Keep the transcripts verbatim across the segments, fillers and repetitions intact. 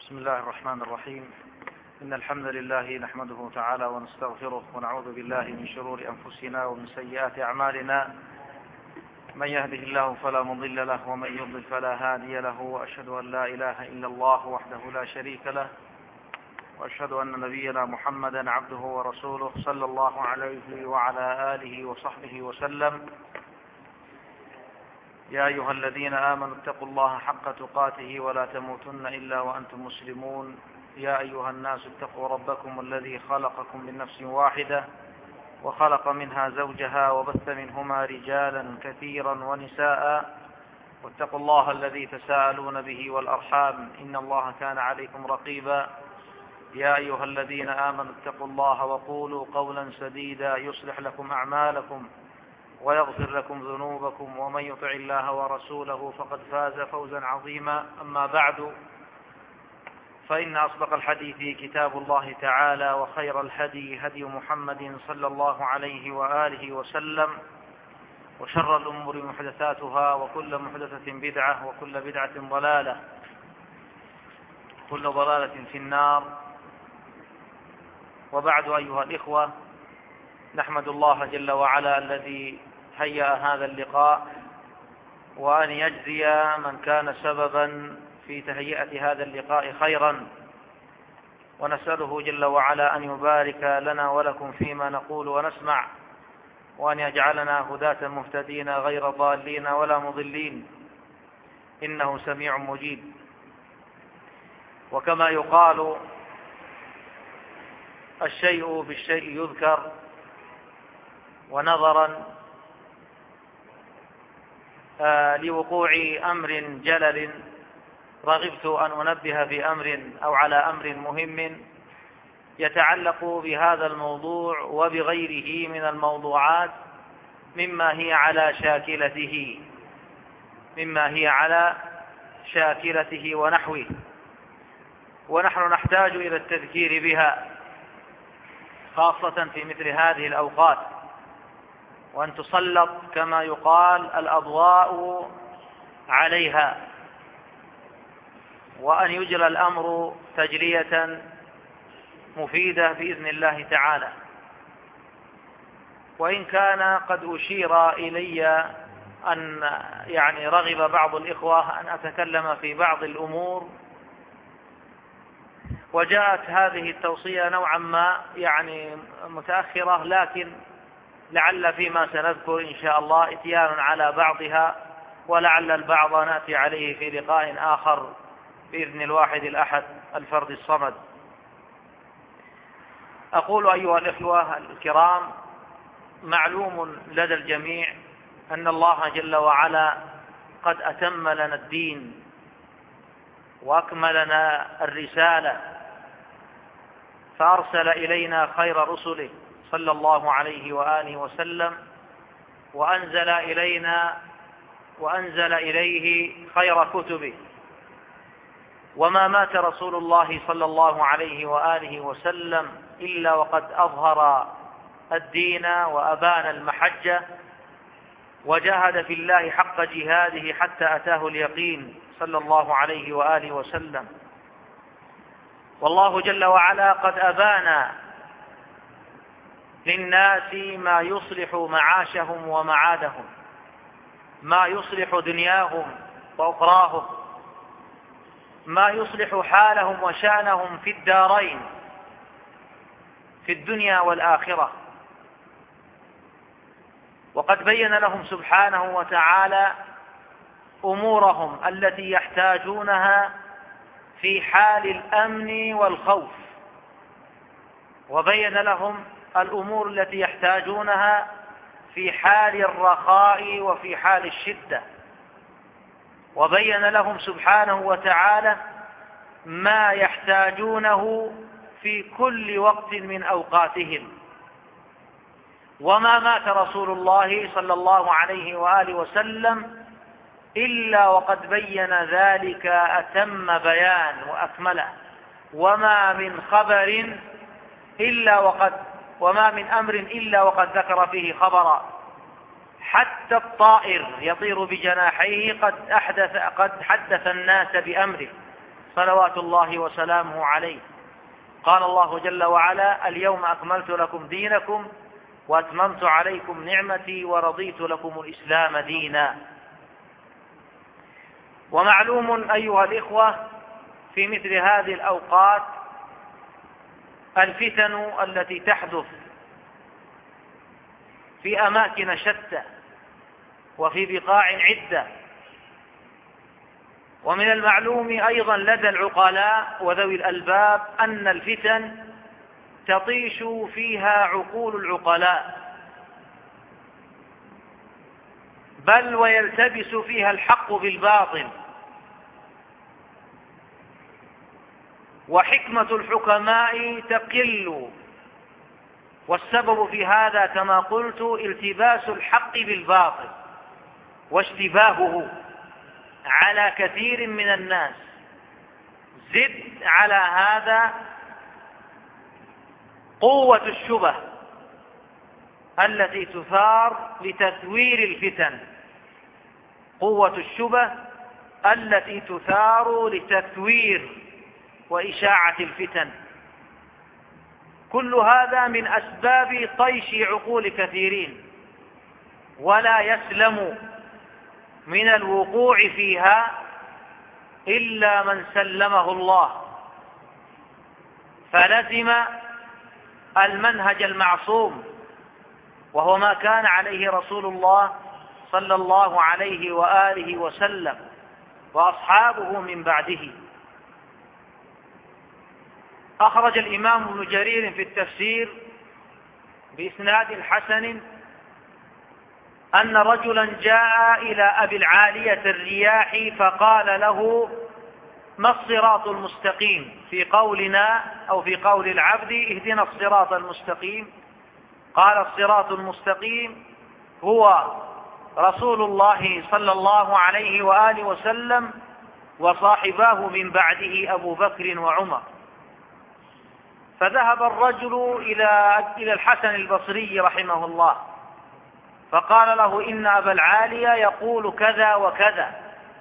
بسم الله الرحمن الرحيم. إن الحمد لله نحمده تعالى ونستغفره ونعوذ بالله من شرور أنفسنا ومن سيئات أعمالنا. من يهده الله فلا مضل له ومن يضلل فلا هادي له، وأشهد أن لا إله إلا الله وحده لا شريك له، وأشهد أن نبينا محمدا عبده ورسوله صلى الله عليه وعلى آله وصحبه وسلم. يا أيها الذين آمنوا اتقوا الله حق تقاته ولا تموتن إلا وأنتم مسلمون. يا أيها الناس اتقوا ربكم الذي خلقكم من نفس واحدة وخلق منها زوجها وبث منهما رجالا كثيرا ونساء، واتقوا الله الذي تساءلون به والأرحام إن الله كان عليكم رقيبا. يا أيها الذين آمنوا اتقوا الله وقولوا قولا سديدا يصلح لكم أعمالكم ويغفر لكم ذنوبكم، ومن يطع الله ورسوله فقد فاز فوزا عظيما. أما بعد، فإن أصدق الحديث كتاب الله تعالى، وخير الهدي هدي محمد صلى الله عليه وآله وسلم، وشر الأمور محدثاتها، وكل محدثة بدعة، وكل بدعة ضلالة، كل ضلالة في النار. وبعد، أيها الإخوة، نحمد الله جل وعلا الذي هيأ هذا اللقاء، وأن يجزي من كان سببا في تهيئة هذا اللقاء خيرا، ونسأله جل وعلا أن يبارك لنا ولكم فيما نقول ونسمع، وأن يجعلنا هداة مهتدين غير ضالين ولا مضلين، إنه سميع مجيب. وكما يقال الشيء بالشيء يذكر، ونظرا آه لوقوع أمر جلل رغبت أن أنبه في أمر أو على أمر مهم يتعلق بهذا الموضوع وبغيره من الموضوعات مما هي على شاكلته مما هي على شاكلته ونحوه، ونحن نحتاج إلى التذكير بها، خاصة في مثل هذه الأوقات، وأن تسلط كما يقال الأضواء عليها، وأن يجرى الأمر تجرية مفيدة بإذن الله تعالى. وإن كان قد أشير إلي أن يعني رغب بعض الإخوة أن أتكلم في بعض الأمور، وجاءت هذه التوصية نوعا ما يعني متأخرة، لكن لعل فيما سنذكر إن شاء الله إتيان على بعضها، ولعل البعض نأتي عليه في لقاء آخر بإذن الواحد الأحد الفرد الصمد. أقول أيها الإخوة الكرام، معلوم لدى الجميع أن الله جل وعلا قد أتم لنا الدين وأكمل لنا الرسالة، فأرسل إلينا خير رسله صلى الله عليه وآله وسلم، وأنزل إلينا وأنزل إليه خير كتبه. وما مات رسول الله صلى الله عليه وآله وسلم إلا وقد أظهر الدين وأبان المحجة، وجاهد في الله حق جهاده حتى أتاه اليقين صلى الله عليه وآله وسلم. والله جل وعلا قد أبان للناس ما يصلح معاشهم ومعادهم، ما يصلح دنياهم وأخراهم، ما يصلح حالهم وشأنهم في الدارين، في الدنيا والآخرة. وقد بين لهم سبحانه وتعالى أمورهم التي يحتاجونها في حال الأمن والخوف، وبين لهم الأمور التي يحتاجونها في حال الرخاء وفي حال الشدة، وبين لهم سبحانه وتعالى ما يحتاجونه في كل وقت من أوقاتهم. وما مات رسول الله صلى الله عليه وآله وسلم إلا وقد بين ذلك أتم بيان وأكمله. وما من خبر إلا وقد وما من أمر إلا وقد ذكر فيه خبرا، حتى الطائر يطير بجناحيه قد أحدث قد حدث الناس بأمره، صلوات الله وسلامه عليه. قال الله جل وعلا: اليوم أكملت لكم دينكم وأتممت عليكم نعمتي ورضيت لكم الإسلام دينا. ومعلوم أيها الإخوة في مثل هذه الأوقات الفتن التي تحدث في أماكن شتى وفي بقاع عدة. ومن المعلوم أيضا لدى العقلاء وذوي الألباب أن الفتن تطيش فيها عقول العقلاء، بل ويلتبس فيها الحق بالباطل، وحكمة الحكماء تقل، والسبب في هذا كما قلت التباس الحق بالباطل واشتباهه على كثير من الناس. زد على هذا قوة الشبه التي تثار لتثوير الفتن، قوة الشبه التي تثار لتثوير وإشاعة الفتن. كل هذا من أسباب طيش عقول كثيرين، ولا يسلم من الوقوع فيها إلا من سلمه الله، فلزم المنهج المعصوم، وهو ما كان عليه رسول الله صلى الله عليه وآله وسلم وأصحابه من بعده. أخرج الإمام ابن جرير في التفسير بإسناد حسن أن رجلا جاء إلى أبي العالية الرياح فقال له: ما الصراط المستقيم؟ في قولنا أو في قول العبد: اهدنا الصراط المستقيم. قال: الصراط المستقيم هو رسول الله صلى الله عليه وآله وسلم وصاحباه من بعده أبو بكر وعمر. فذهب الرجل إلى إلى الحسن البصري رحمه الله فقال له: إن أبا العالية يقول كذا وكذا.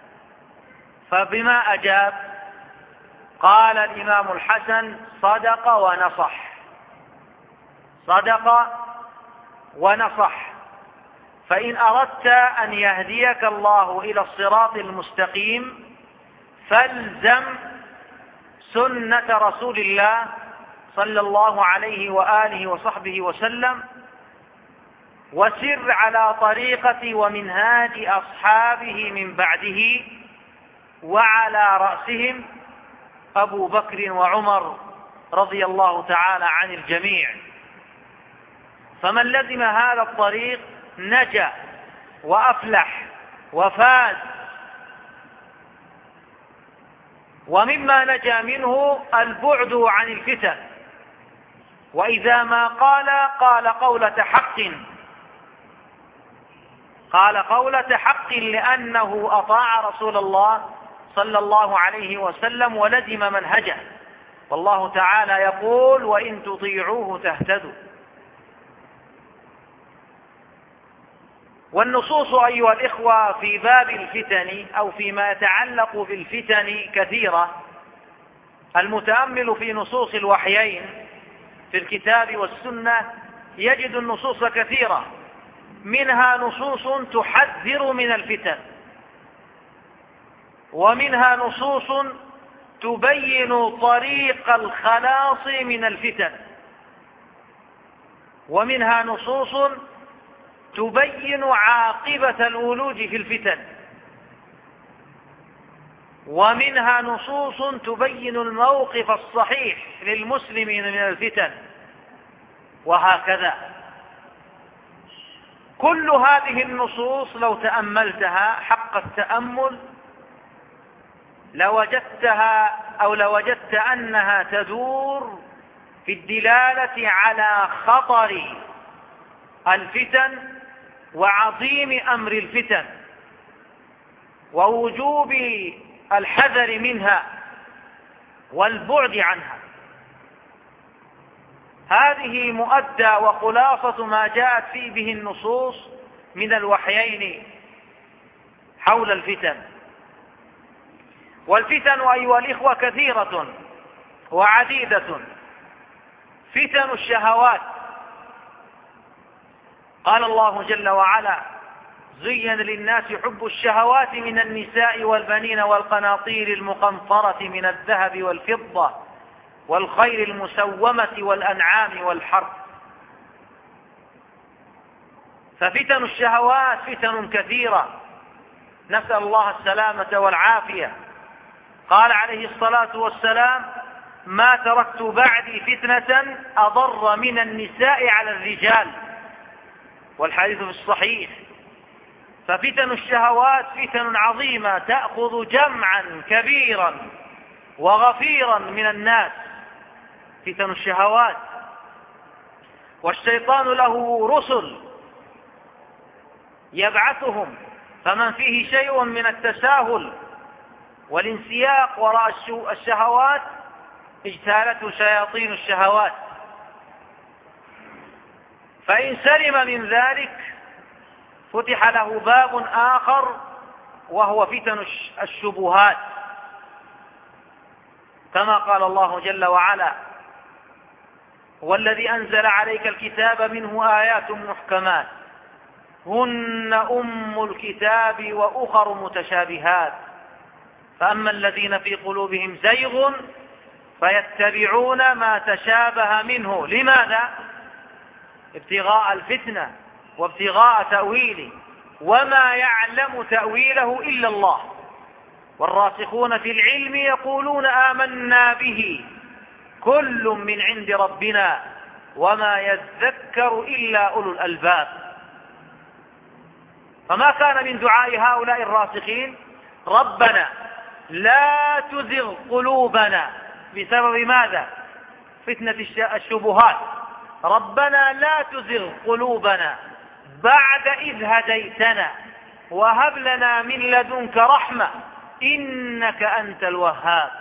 فبما أجاب؟ قال الإمام الحسن: صدق ونصح، صدق ونصح. فإن أردت أن يهديك الله إلى الصراط المستقيم فالزم سنة رسول الله صلى الله عليه وآله وصحبه وسلم، وسر على طريقة ومنهاج أصحابه من بعده، وعلى رأسهم أبو بكر وعمر رضي الله تعالى عن الجميع. فمن لزم هذا الطريق نجا وأفلح وفاز. ومما نجا منه البعد عن الفتن، وإذا ما قال قال قولة حق، قال قولة حق لأنه أطاع رسول الله صلى الله عليه وسلم ولزم منهجه. والله تعالى يقول: وإن تطيعوه تهتدوا. والنصوص أيها الإخوة في باب الفتن أو فيما يتعلق بالفتن كثيرة. المتأمل في نصوص الوحيين في الكتاب والسنة يجد النصوص كثيرة، منها نصوص تحذر من الفتن، ومنها نصوص تبين طريق الخلاص من الفتن، ومنها نصوص تبين عاقبة الولوج في الفتن، ومنها نصوص تبين الموقف الصحيح للمسلمين من الفتن، وهكذا. كل هذه النصوص لو تأملتها حق التأمل لوجدتها أو لوجدت أنها تدور في الدلالة على خطر الفتن وعظيم أمر الفتن ووجوب الحذر منها والبعد عنها. هذه مؤدى وخلاصة ما جاءت فيه به النصوص من الوحيين حول الفتن. والفتن أيها الإخوة كثيرة وعديدة. فتن الشهوات، قال الله جل وعلا: زين للناس حب الشهوات من النساء والبنين والقناطير المقنطرة من الذهب والفضة والخيل المسومة والأنعام والحرث. ففتن الشهوات فتن كثيرة، نسأل الله السلامة والعافية. قال عليه الصلاة والسلام: ما تركت بعدي فتنة أضر من النساء على الرجال، والحديث في الصحيح. ففتن الشهوات فتن عظيمة تأخذ جمعا كبيرا وغفيرا من الناس، فتن الشهوات. والشيطان له رسل يبعثهم، فمن فيه شيء من التساهل والانسياق وراء الشهوات اجتالته شياطين الشهوات، فإن سلم من ذلك فتح له باب آخر وهو فتن الشبهات، كما قال الله جل وعلا: والذي أنزل عليك الكتاب منه آيات محكمات هن أم الكتاب وأخر متشابهات فأما الذين في قلوبهم زيغ فيتبعون ما تشابه منه. لماذا؟ ابتغاء الفتنة وابتغاء تأويله، وما يعلم تأويله إلا الله. والراسخون في العلم يقولون آمنا به كل من عند ربنا وما يذكر إلا أولو الألباب. فما كان من دعاء هؤلاء الراسخين: ربنا لا تزغ قلوبنا، بسبب ماذا؟ فتنة الشبهات. ربنا لا تزغ قلوبنا بعد إذ هديتنا وهب لنا من لدنك رحمة إنك أنت الوهاب.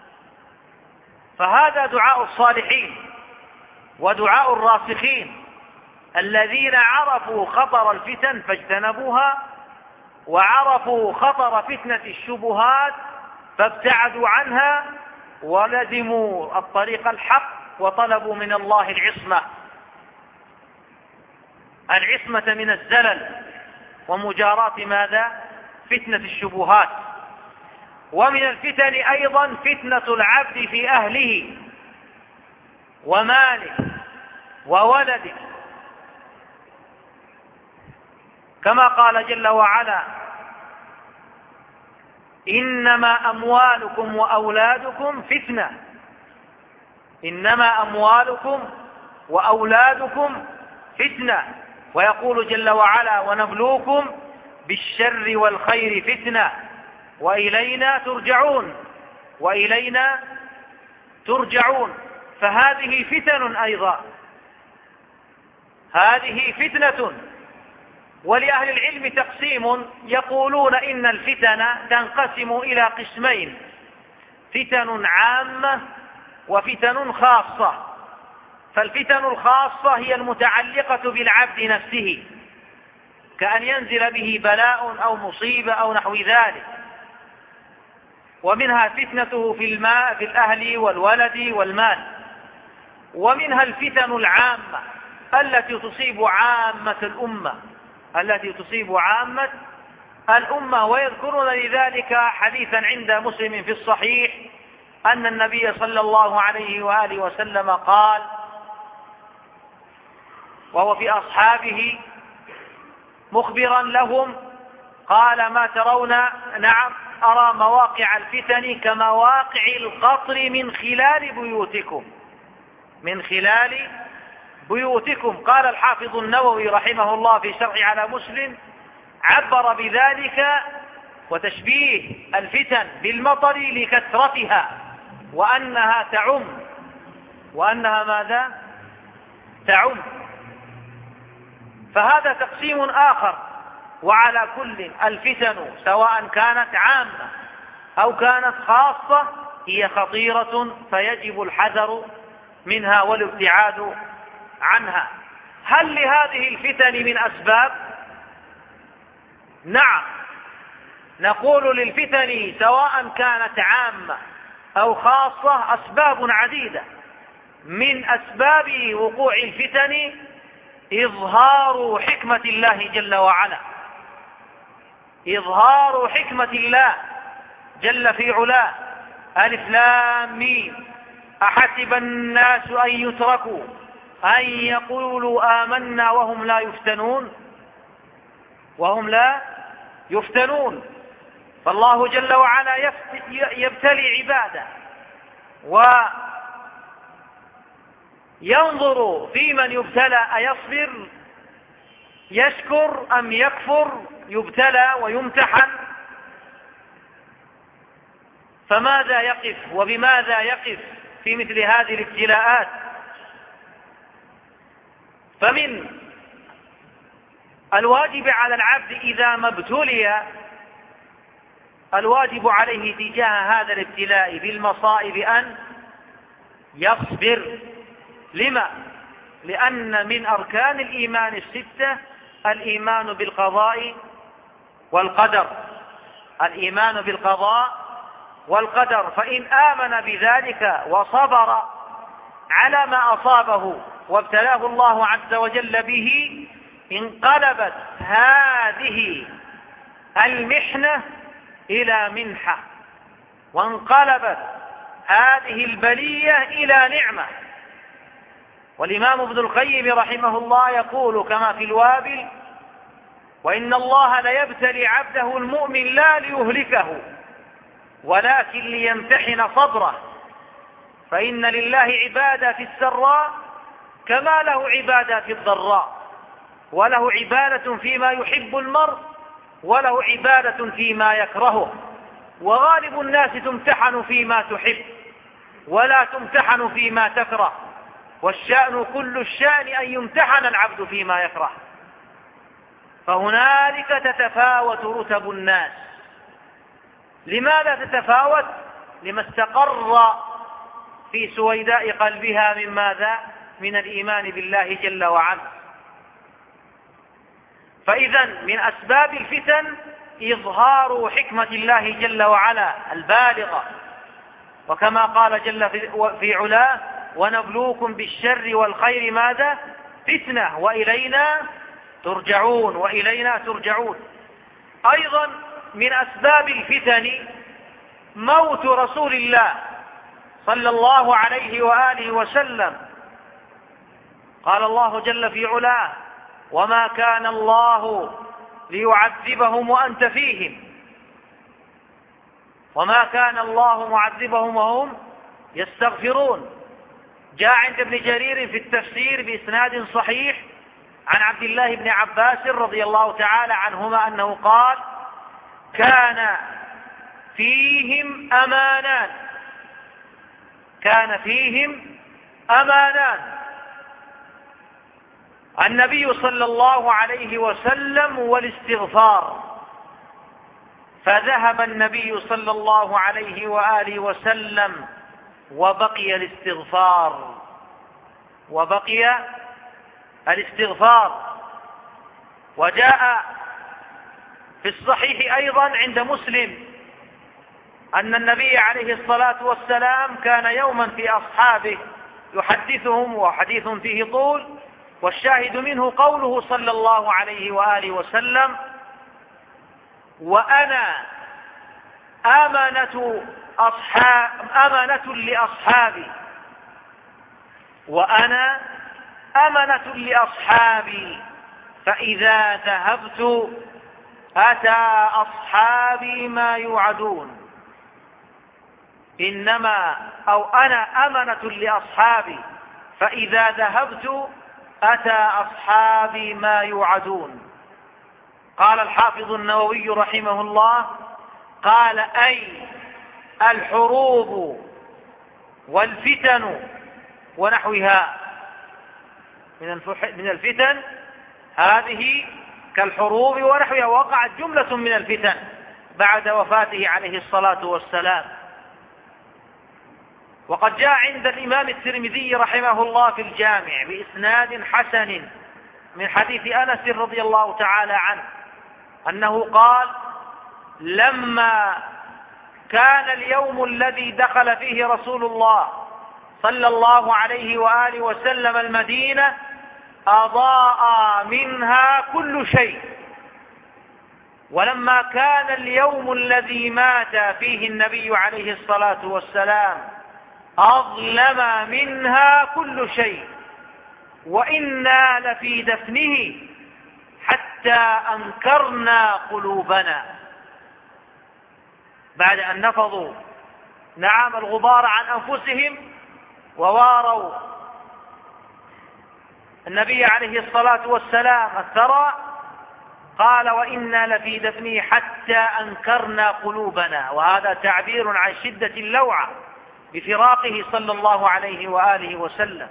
فهذا دعاء الصالحين ودعاء الراسخين الذين عرفوا خطر الفتن فاجتنبوها، وعرفوا خطر فتنة الشبهات فابتعدوا عنها، ولزموا الطريق الحق وطلبوا من الله العصمة العصمة من الزلل ومجاراة ماذا؟ فتنة الشبهات. ومن الفتن أيضا فتنة العبد في أهله وماله وولده، كما قال جل وعلا: إنما أموالكم وأولادكم فتنة. إنما أموالكم وأولادكم فتنة. ويقول جل وعلا: ونبلوكم بالشر والخير فتنة وإلينا ترجعون. وإلينا ترجعون. فهذه فتن أيضا، هذه فتنة. ولأهل العلم تقسيم، يقولون إن الفتن تنقسم إلى قسمين: فتن عامة وفتن خاصة. فالفتن الخاصة هي المتعلقة بالعبد نفسه، كأن ينزل به بلاء أو مصيبة أو نحو ذلك، ومنها فتنته في الماء في الأهل والولد والمال. ومنها الفتن العامة التي تصيب عامة الأمة التي تصيب عامة الأمة. ويذكرون لذلك حديثا عند مسلم في الصحيح أن النبي صلى الله عليه وآله وسلم قال، وهو في أصحابه مخبرا لهم، قال: ما ترون؟ نعم، أرى مواقع الفتن كمواقع القطر من خلال بيوتكم من خلال بيوتكم. قال الحافظ النووي رحمه الله في شرح على مسلم، عبر بذلك وتشبيه الفتن بالمطر لكثرتها، وأنها تعم وأنها ماذا؟ تعم. فهذا تقسيم آخر. وعلى كل الفتن سواء كانت عامة أو كانت خاصة هي خطيرة، فيجب الحذر منها والابتعاد عنها. هل لهذه الفتن من أسباب؟ نعم، نقول للفتن سواء كانت عامة أو خاصة أسباب عديدة. من أسباب وقوع الفتن إظهار حكمة الله جل وعلا، إظهار حكمة الله جل في علاه. ألف لام ميم، أحسب الناس أن يتركوا أن يقولوا آمنا وهم لا يفتنون وهم لا يفتنون. فالله جل وعلا يبتلي عباده وينظر في من يبتلى أيصبر يشكر أم يكفر، يبتلى ويمتحن. فماذا يقف وبماذا يقف في مثل هذه الابتلاءات؟ فمن الواجب على العبد إذا ما ابتلي، الواجب عليه تجاه هذا الابتلاء بالمصائب أن يصبر. لما؟ لأن من أركان الإيمان الستة الإيمان بالقضاء والقدر، الإيمان بالقضاء والقدر. فإن آمن بذلك وصبر على ما أصابه وابتلاه الله عز وجل به، انقلبت هذه المحنة إلى منحة، وانقلبت هذه البلية إلى نعمة. والإمام ابن القيم رحمه الله يقول كما في الوابل: وإن الله ليبتلي عبده المؤمن لا ليهلكه ولكن ليمتحن صبره، فإن لله عبادة في السراء كما له عبادة في الضراء، وله عبادة فيما يحب المرء وله عبادة فيما يكرهه. وغالب الناس تمتحن فيما تحب ولا تمتحن فيما تكره، والشأن كل الشأن أن يمتحن العبد فيما يكره. فهنالك تتفاوت رتب الناس. لماذا تتفاوت؟ لما استقر في سويداء قلبها من ماذا؟ من الإيمان بالله جل وعلا. فإذا من أسباب الفتن إظهار حكمة الله جل وعلا البالغة، وكما قال جل في علاه: ونبلوكم بالشر والخير ماذا؟ فتنة وإلينا ترجعون وإلينا ترجعون. أيضا من أسباب الفتن موت رسول الله صلى الله عليه وآله وسلم. قال الله جل في علاه: وما كان الله ليعذبهم وأنت فيهم وما كان الله معذبهم وهم يستغفرون. جاء عند ابن جرير في التفسير بإسناد صحيح عن عبد الله بن عباس رضي الله تعالى عنهما أنه قال: كان فيهم أمانان كان فيهم أمانان النبي صلى الله عليه وسلم والاستغفار، فذهب النبي صلى الله عليه وآله وسلم وبقي الاستغفار وبقي الاستغفار. وجاء في الصحيح أيضا عند مسلم أن النبي عليه الصلاة والسلام كان يوما في أصحابه يحدثهم، وحديث فيه طول، والشاهد منه قوله صلى الله عليه وآله وسلم: وأنا أمنة أصحاب أمنة لأصحابي وأنا أمنة لأصحابي فإذا ذهبت أتى أصحابي ما يوعدون. إنما أو أنا أمنة لأصحابي فإذا ذهبت أتى أصحابي ما يوعدون. قال الحافظ النووي رحمه الله: قال أي الحروب والفتن ونحوها من الفتن، هذه كالحروب ونحوها، وقعت جملة من الفتن بعد وفاته عليه الصلاة والسلام. وقد جاء عند الإمام الترمذي رحمه الله في الجامع بإسناد حسن من حديث أنس رضي الله تعالى عنه أنه قال: لما كان اليوم الذي دخل فيه رسول الله صلى الله عليه وآله وسلم المدينة أضاء منها كل شيء، ولما كان اليوم الذي مات فيه النبي عليه الصلاة والسلام أظلم منها كل شيء، وإنا لفي دفنه حتى أنكرنا قلوبنا. بعد أن نفضوا نعم الغبار عن أنفسهم وواروا النبي عليه الصلاة والسلام الثرى، قال وإنا لفي دفنه حتى أنكرنا قلوبنا، وهذا تعبير عن شدة اللوعة بفراقه صلى الله عليه وآله وسلم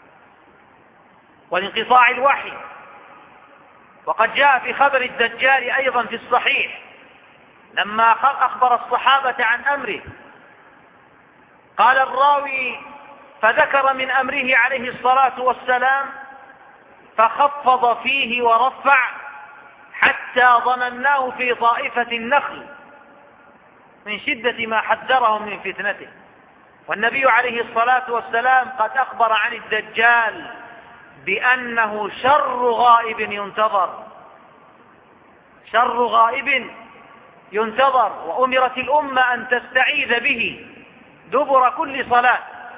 وانقطاع الوحي. وقد جاء في خبر الدجال أيضا في الصحيح لما أخبر الصحابة عن أمره، قال الراوي فذكر من أمره عليه الصلاة والسلام فخفض فيه ورفع حتى ظنناه في طائفة النخل من شدة ما حذرهم من فتنته. والنبي عليه الصلاة والسلام قد أخبر عن الدجال بأنه شر غائب ينتظر، شر غائب ينتظر، وأمرت الأمة أن تستعيذ به دبر كل صلاة.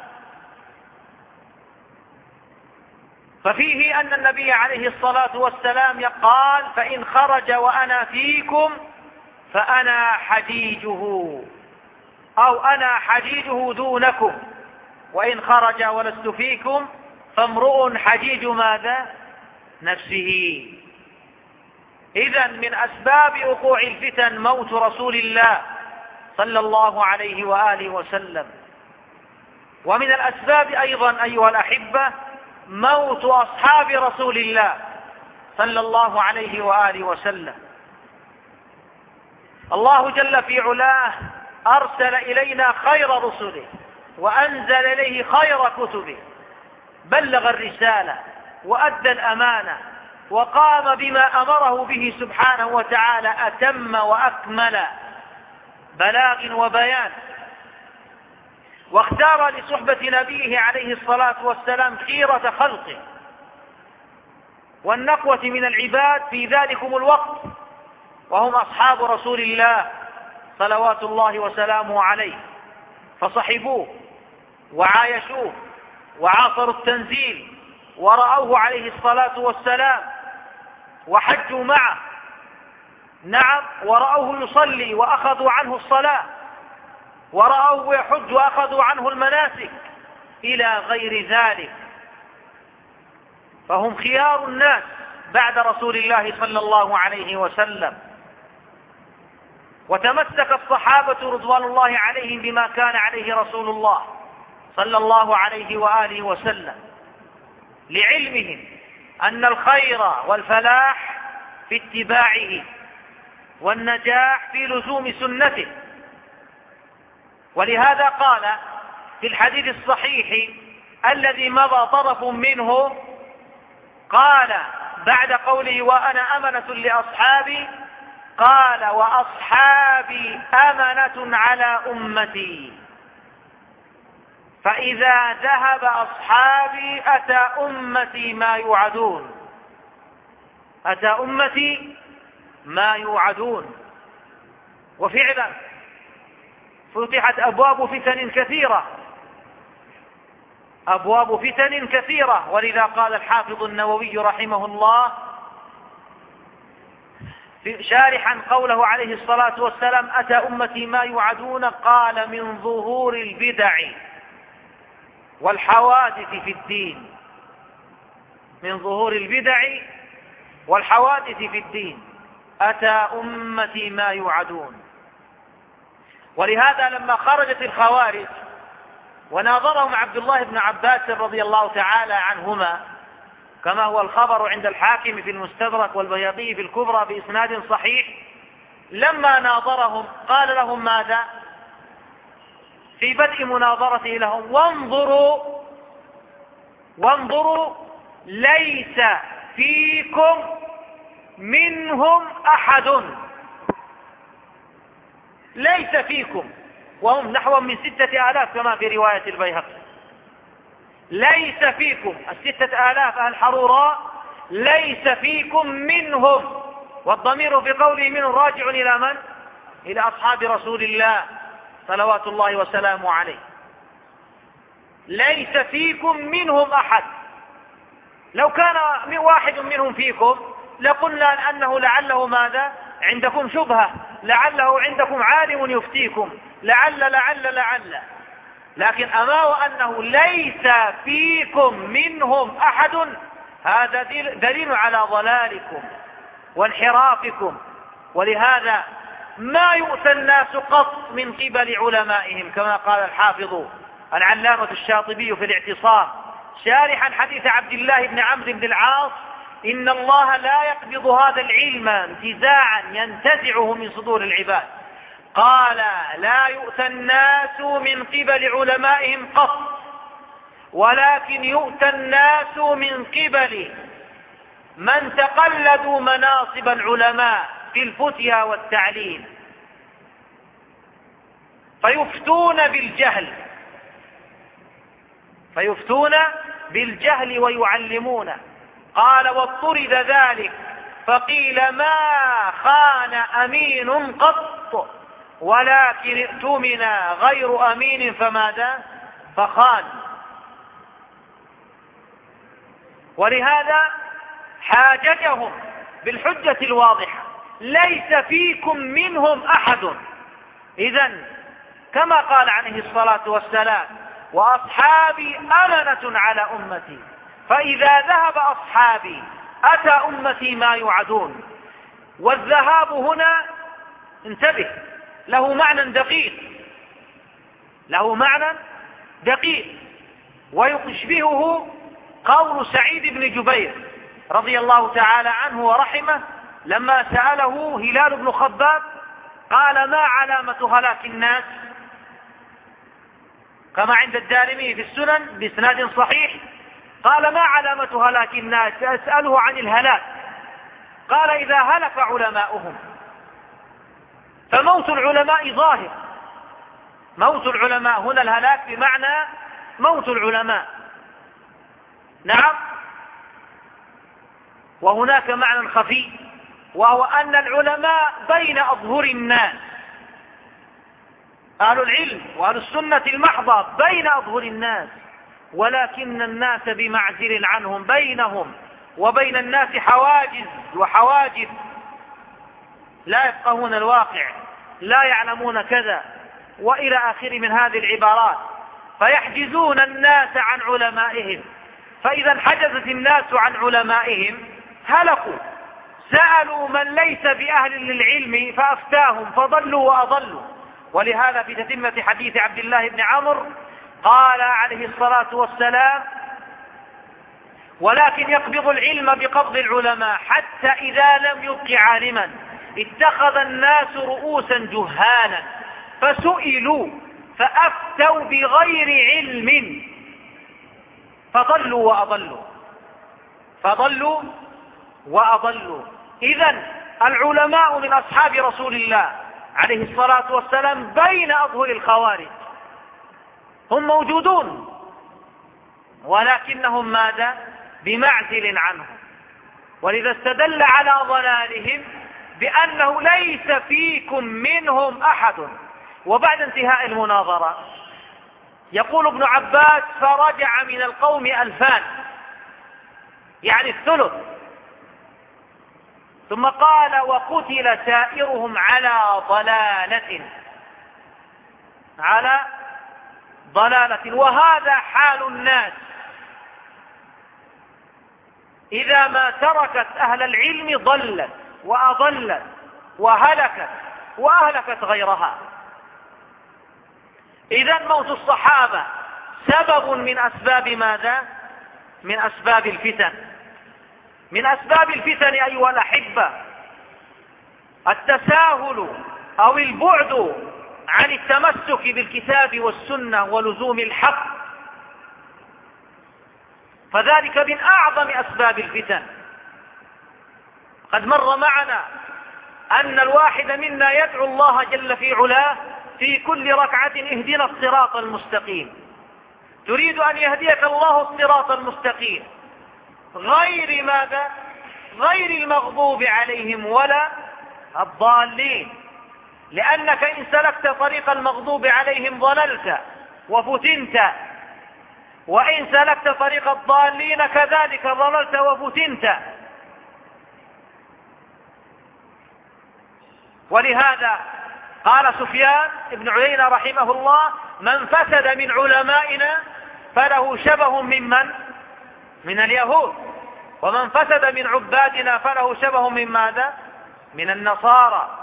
ففيه أن النبي عليه الصلاة والسلام قال فإن خرج وأنا فيكم فأنا حجيجه، أو أنا حجيجه دونكم، وإن خرج ولست فيكم فامرؤ حجيج ماذا؟ نفسه. إذن من أسباب وقوع الفتن موت رسول الله صلى الله عليه وآله وسلم. ومن الأسباب أيضا أيها الأحبة موت أصحاب رسول الله صلى الله عليه وآله وسلم. الله جل في علاه أرسل إلينا خير رسله وأنزل إليه خير كتبه، بلغ الرسالة وأدى الأمانة وقام بما أمره به سبحانه وتعالى أتم وأكمل بلاغ وبيان، واختار لصحبة نبيه عليه الصلاة والسلام خيرة خلقه والنقوة من العباد في ذلكم الوقت، وهم أصحاب رسول الله صلوات الله وسلامه عليه، فصحبوه وعايشوه وعاصروا التنزيل ورأوه عليه الصلاة والسلام وحجوا معه، نعم، ورأوه يصلي وأخذوا عنه الصلاة، ورأوه يحج وأخذوا عنه المناسك إلى غير ذلك. فهم خيار الناس بعد رسول الله صلى الله عليه وسلم. وتمسك الصحابة رضوان الله عليهم بما كان عليه رسول الله صلى الله عليه وآله وسلم، لعلمهم أن الخير والفلاح في اتباعه والنجاح في لزوم سنته. ولهذا قال في الحديث الصحيح الذي مضى طرف منه، قال بعد قوله وأنا أمنة لأصحابي، قال وأصحابي أمنة على أمتي، فإذا ذهب أصحابي أتى أمتي ما يوعدون، أتى أمتي ما يوعدون. وفعلا فتحت أبواب فتن كثيرة، أبواب فتن كثيرة. ولذا قال الحافظ النووي رحمه الله شارحا قوله عليه الصلاة والسلام أتى أمتي ما يوعدون، قال من ظهور البدع والحوادث في الدين، من ظهور البدع والحوادث في الدين أتى أمتي ما يوعدون. ولهذا لما خرجت الخوارج وناظرهم عبد الله بن عباس رضي الله تعالى عنهما، كما هو الخبر عند الحاكم في المستدرك والبيهقي في الكبرى بإسناد صحيح، لما ناظرهم قال لهم ماذا في بدء مناظرته لهم؟ وانظروا وانظروا ليس فيكم منهم أحد، ليس فيكم، وهم نحو من ستة آلاف كما في رواية البيهقي، ليس فيكم الستة آلاف أهل حروراء ليس فيكم منهم، والضمير في قوله منهم راجع إلى من؟ إلى أصحاب رسول الله صلوات الله وسلامه عليه. ليس فيكم منهم أحد. لو كان واحد منهم فيكم لقلنا أنه لعله ماذا؟ عندكم شبهة، لعله عندكم عالم يفتيكم، لعل لعل لعل لكن أما وأنه ليس فيكم منهم أحد، هذا دليل على ضلالكم وانحرافكم. ولهذا ما يؤتى الناس قط من قبل علمائهم، كما قال الحافظ العلامة الشاطبي في الاعتصام شارحا حديث عبد الله بن عمرو بن العاص: إن الله لا يقبض هذا العلم انتزاعا ينتزعه من صدور العباد. قال: لا يؤتى الناس من قبل علمائهم قط، ولكن يؤتى الناس من قبل من تقلدوا مناصب العلماء في الفتيا والتعليم، فيفتون بالجهل فيفتون بالجهل ويعلمون. قال: واضطرد ذلك فقيل: ما خان أمين قط، ولكن ائتمن غير أمين فماذا؟ فخان. ولهذا حاججهم بالحجة الواضحة: ليس فيكم منهم أحد. إذن كما قال عليه الصلاة والسلام: وأصحابي أمنة على أمتي، فإذا ذهب أصحابي أتى أمتي ما يوعدون. والذهاب هنا انتبه له معنى دقيق، له معنى دقيق ويشبهه قول سعيد بن جبير رضي الله تعالى عنه ورحمه لما سأله هلال بن خباب قال: ما علامة هلاك الناس؟ كما عند الدارمي في السنن بإسناد صحيح، قال: ما علامة هلاك الناس؟ أسأله عن الهلاك. قال: إذا هلك علماؤهم. فموت العلماء ظاهر، موت العلماء هنا الهلاك بمعنى موت العلماء، نعم. وهناك معنى خفي، وهو أن العلماء بين أظهر الناس، أهل العلم وأهل السنة المحضة بين أظهر الناس، ولكن الناس بمعزل عنهم، بينهم وبين الناس حواجز وحواجز، لا يفقهون الواقع، لا يعلمون كذا وإلى آخر من هذه العبارات، فيحجزون الناس عن علمائهم. فإذا انحجزت الناس عن علمائهم هلكوا، سألوا من ليس بأهل للعلم فأفتاهم فضلوا وأضلوا. ولهذا في تتمة حديث عبد الله بن عمرو قال عليه الصلاة والسلام: ولكن يقبض العلم بقبض العلماء حتى إذا لم يبق عالما اتخذ الناس رؤوسا جهالا فسئلوا فأفتوا بغير علم فضلوا وأضلوا فضلوا وأضلوا. إذن العلماء من أصحاب رسول الله عليه الصلاة والسلام بين أظهر الخوارج، هم موجودون ولكنهم ماذا؟ بمعزل عنهم. ولذا استدل على ضلالهم بأنه ليس فيكم منهم أحد. وبعد انتهاء المناظرة يقول ابن عباس: فرجع من القوم ألفان، يعني الثلث. ثم قال: وقتل سائرهم على ضلالة، على ضلالة. وهذا حال الناس إذا ما تركت أهل العلم ضلت وأضلت وهلكت وأهلكت غيرها. إذن موت الصحابة سبب من أسباب ماذا؟ من أسباب الفتن. من أسباب الفتن أيها الأحبة التساهل أو البعد عن التمسك بالكتاب والسنة ولزوم الحق، فذلك من أعظم أسباب الفتن. قد مر معنا أن الواحد منا يدعو الله جل في علاه في كل ركعة اهدنا الصراط المستقيم. تريد أن يهديك الله الصراط المستقيم غير ماذا؟ غير المغضوب عليهم ولا الضالين، لأنك إن سلكت طريق المغضوب عليهم ضللت وفتنت، وإن سلكت طريق الضالين كذلك ضللت وفتنت. ولهذا قال سفيان بن عيينة رحمه الله: من فسد من علمائنا فله شبه ممن من اليهود، ومن فسد من عبادنا فله شبه من ماذا؟ من النصارى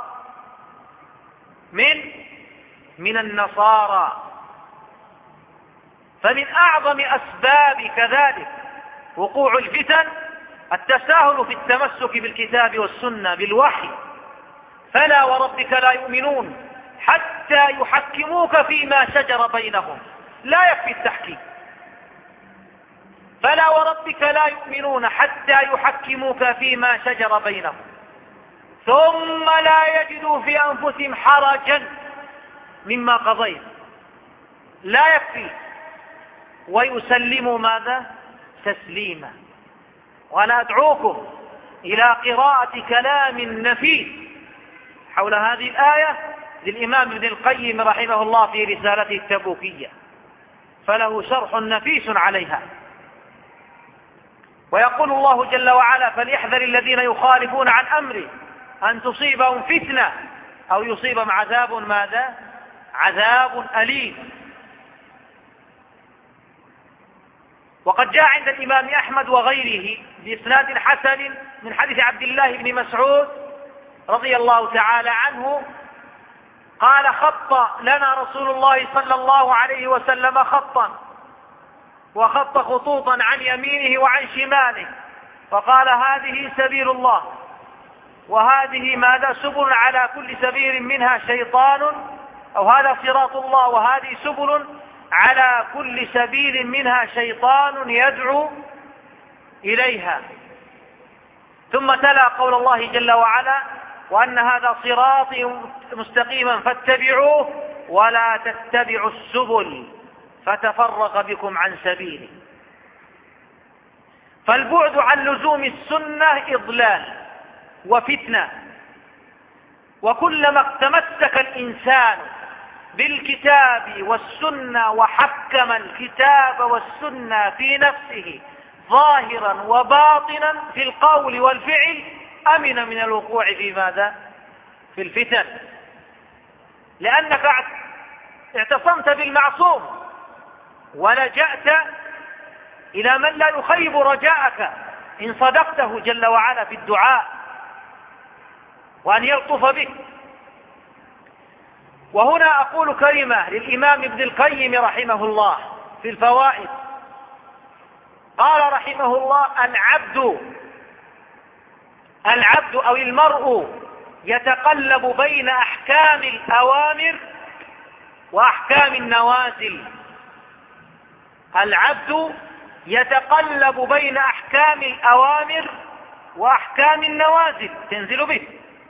من من النصارى. فمن أعظم أسباب كذلك وقوع الفتن التساهل في التمسك بالكتاب والسنة بالوحي. فلا وربك لا يؤمنون حتى يحكموك فيما شجر بينهم. لا يكفي التحكيم. فلا وربك لا يؤمنون حتى يحكموك فيما شجر بينهم ثم لا يجدوا في أنفسهم حرجا مما قضيت. لا يكفي، ويسلموا ماذا؟ تسليما. وأنا أدعوكم إلى قراءة كلام نفيس حول هذه الآية للإمام ابن القيم رحمه الله في رسالته التبوكية، فله شرح نفيس عليها. ويقول الله جل وعلا: فليحذر الذين يخالفون عن أمره أن تصيبهم فتنة أو يصيبهم عذاب ماذا؟ عذاب أليم. وقد جاء عند الإمام أحمد وغيره بإسناد حسن من حديث عبد الله بن مسعود رضي الله تعالى عنه قال: خط لنا رسول الله صلى الله عليه وسلم خطا، وخط خطوطا عن يمينه وعن شماله، فقال: هذه سبيل الله، وهذه ماذا؟ سبل على كل سبيل منها شيطان، أو هذا صراط الله، وهذه سبل على كل سبيل منها شيطان يدعو إليها. ثم تلا قول الله جل وعلا: وأن هذا صراطي مستقيما فاتبعوه ولا تتبعوا السبل فتفرق بكم عن سبيله. فالبعد عن لزوم السنة إضلال وفتنة. وكلما تمسك الإنسان بالكتاب والسنة وحكم الكتاب والسنة في نفسه ظاهرا وباطنا في القول والفعل أمن من الوقوع في ماذا؟ في الفتن، لأنك اعتصمت بالمعصوم ولجأت إلى من لا يخيب رجاءك إن صدقته جل وعلا في الدعاء وأن يلطف بك. وهنا أقول كلمة للإمام ابن القيم رحمه الله في الفوائد. قال رحمه الله: العبد العبد أو المرء يتقلب بين أحكام الأوامر وأحكام النوازل. العبد يتقلب بين أحكام الأوامر وأحكام النوازل تنزل به،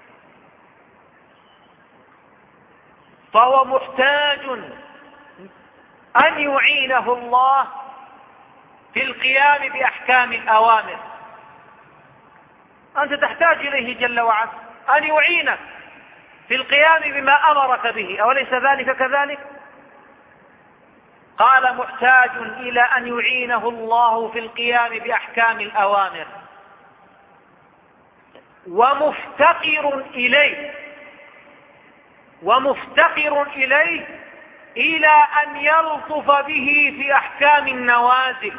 فهو محتاج أن يعينه الله في القيام بأحكام الأوامر. أنت تحتاج إليه جل وعلا أن يعينك في القيام بما أمرك به، أوليس ذلك كذلك؟ قال: محتاج إلى أن يعينه الله في القيام بأحكام الأوامر، ومفتقر إليه ومفتقر إليه إلى أن يلطف به في أحكام النوازل.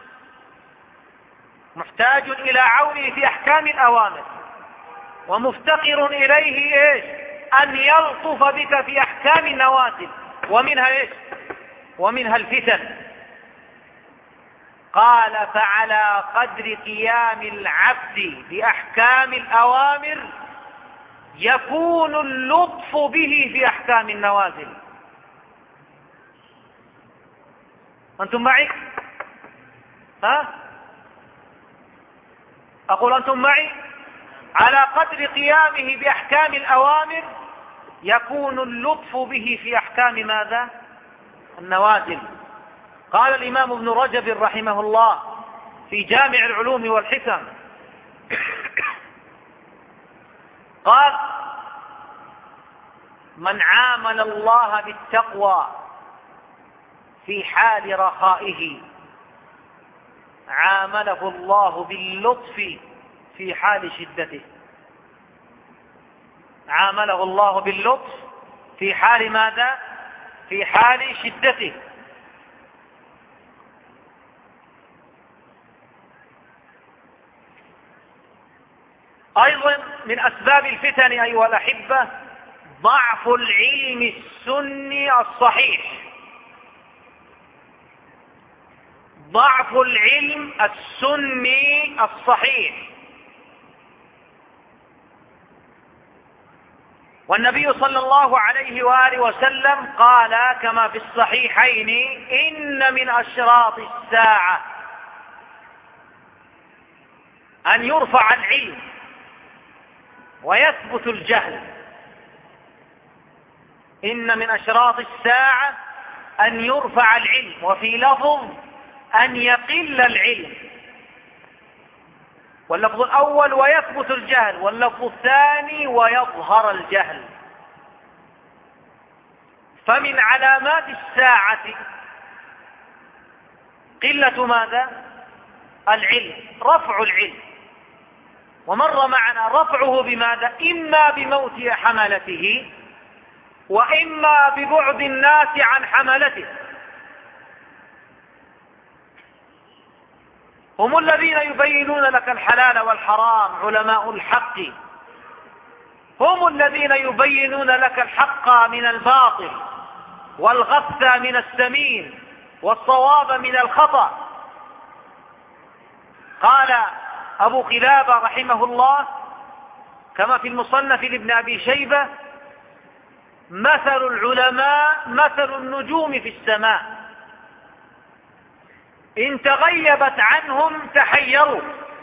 محتاج إلى عونه في أحكام الأوامر، ومفتقر إليه إيش؟ أن يلطف بك في أحكام النوازل، ومنها إيش؟ ومنها الفتن. قال: فعلى قدر قيام العبد بأحكام الأوامر يكون اللطف به في أحكام النوازل. أنتم معي؟ ها؟ أقول أنتم معي؟ على قدر قيامه بأحكام الأوامر يكون اللطف به في أحكام ماذا؟ النوازل. قال الإمام ابن رجب رحمه الله في جامع العلوم والحكم قال: من عامل الله بالتقوى في حال رخائه عامله الله باللطف في حال شدته. عامله الله باللطف في حال ماذا؟ في حال شدته. أيضا من أسباب الفتن أيها الأحبة ضعف العلم السني الصحيح. ضعف العلم السني الصحيح. والنبي صلى الله عليه وآله وسلم قال كما في الصحيحين: إن من أشراط الساعة أن يرفع العلم ويثبت الجهل. إن من أشراط الساعة أن يرفع العلم، وفي لفظ أن يقل العلم. واللفظ الأول ويثبت الجهل، واللفظ الثاني ويظهر الجهل. فمن علامات الساعة قلة ماذا؟ العلم، رفع العلم. ومر معنا رفعه بماذا؟ إما بموت حملته، وإما ببعد الناس عن حملته. هم الذين يبينون لك الحلال والحرام، علماء الحق. هم الذين يبينون لك الحق من الباطل، والغث من السمين، والصواب من الخطأ. قال أبو قلابة رحمه الله كما في المصنف لابن أبي شيبة: مثل العلماء مثل النجوم في السماء، إن تغيبت عنهم تحيروا،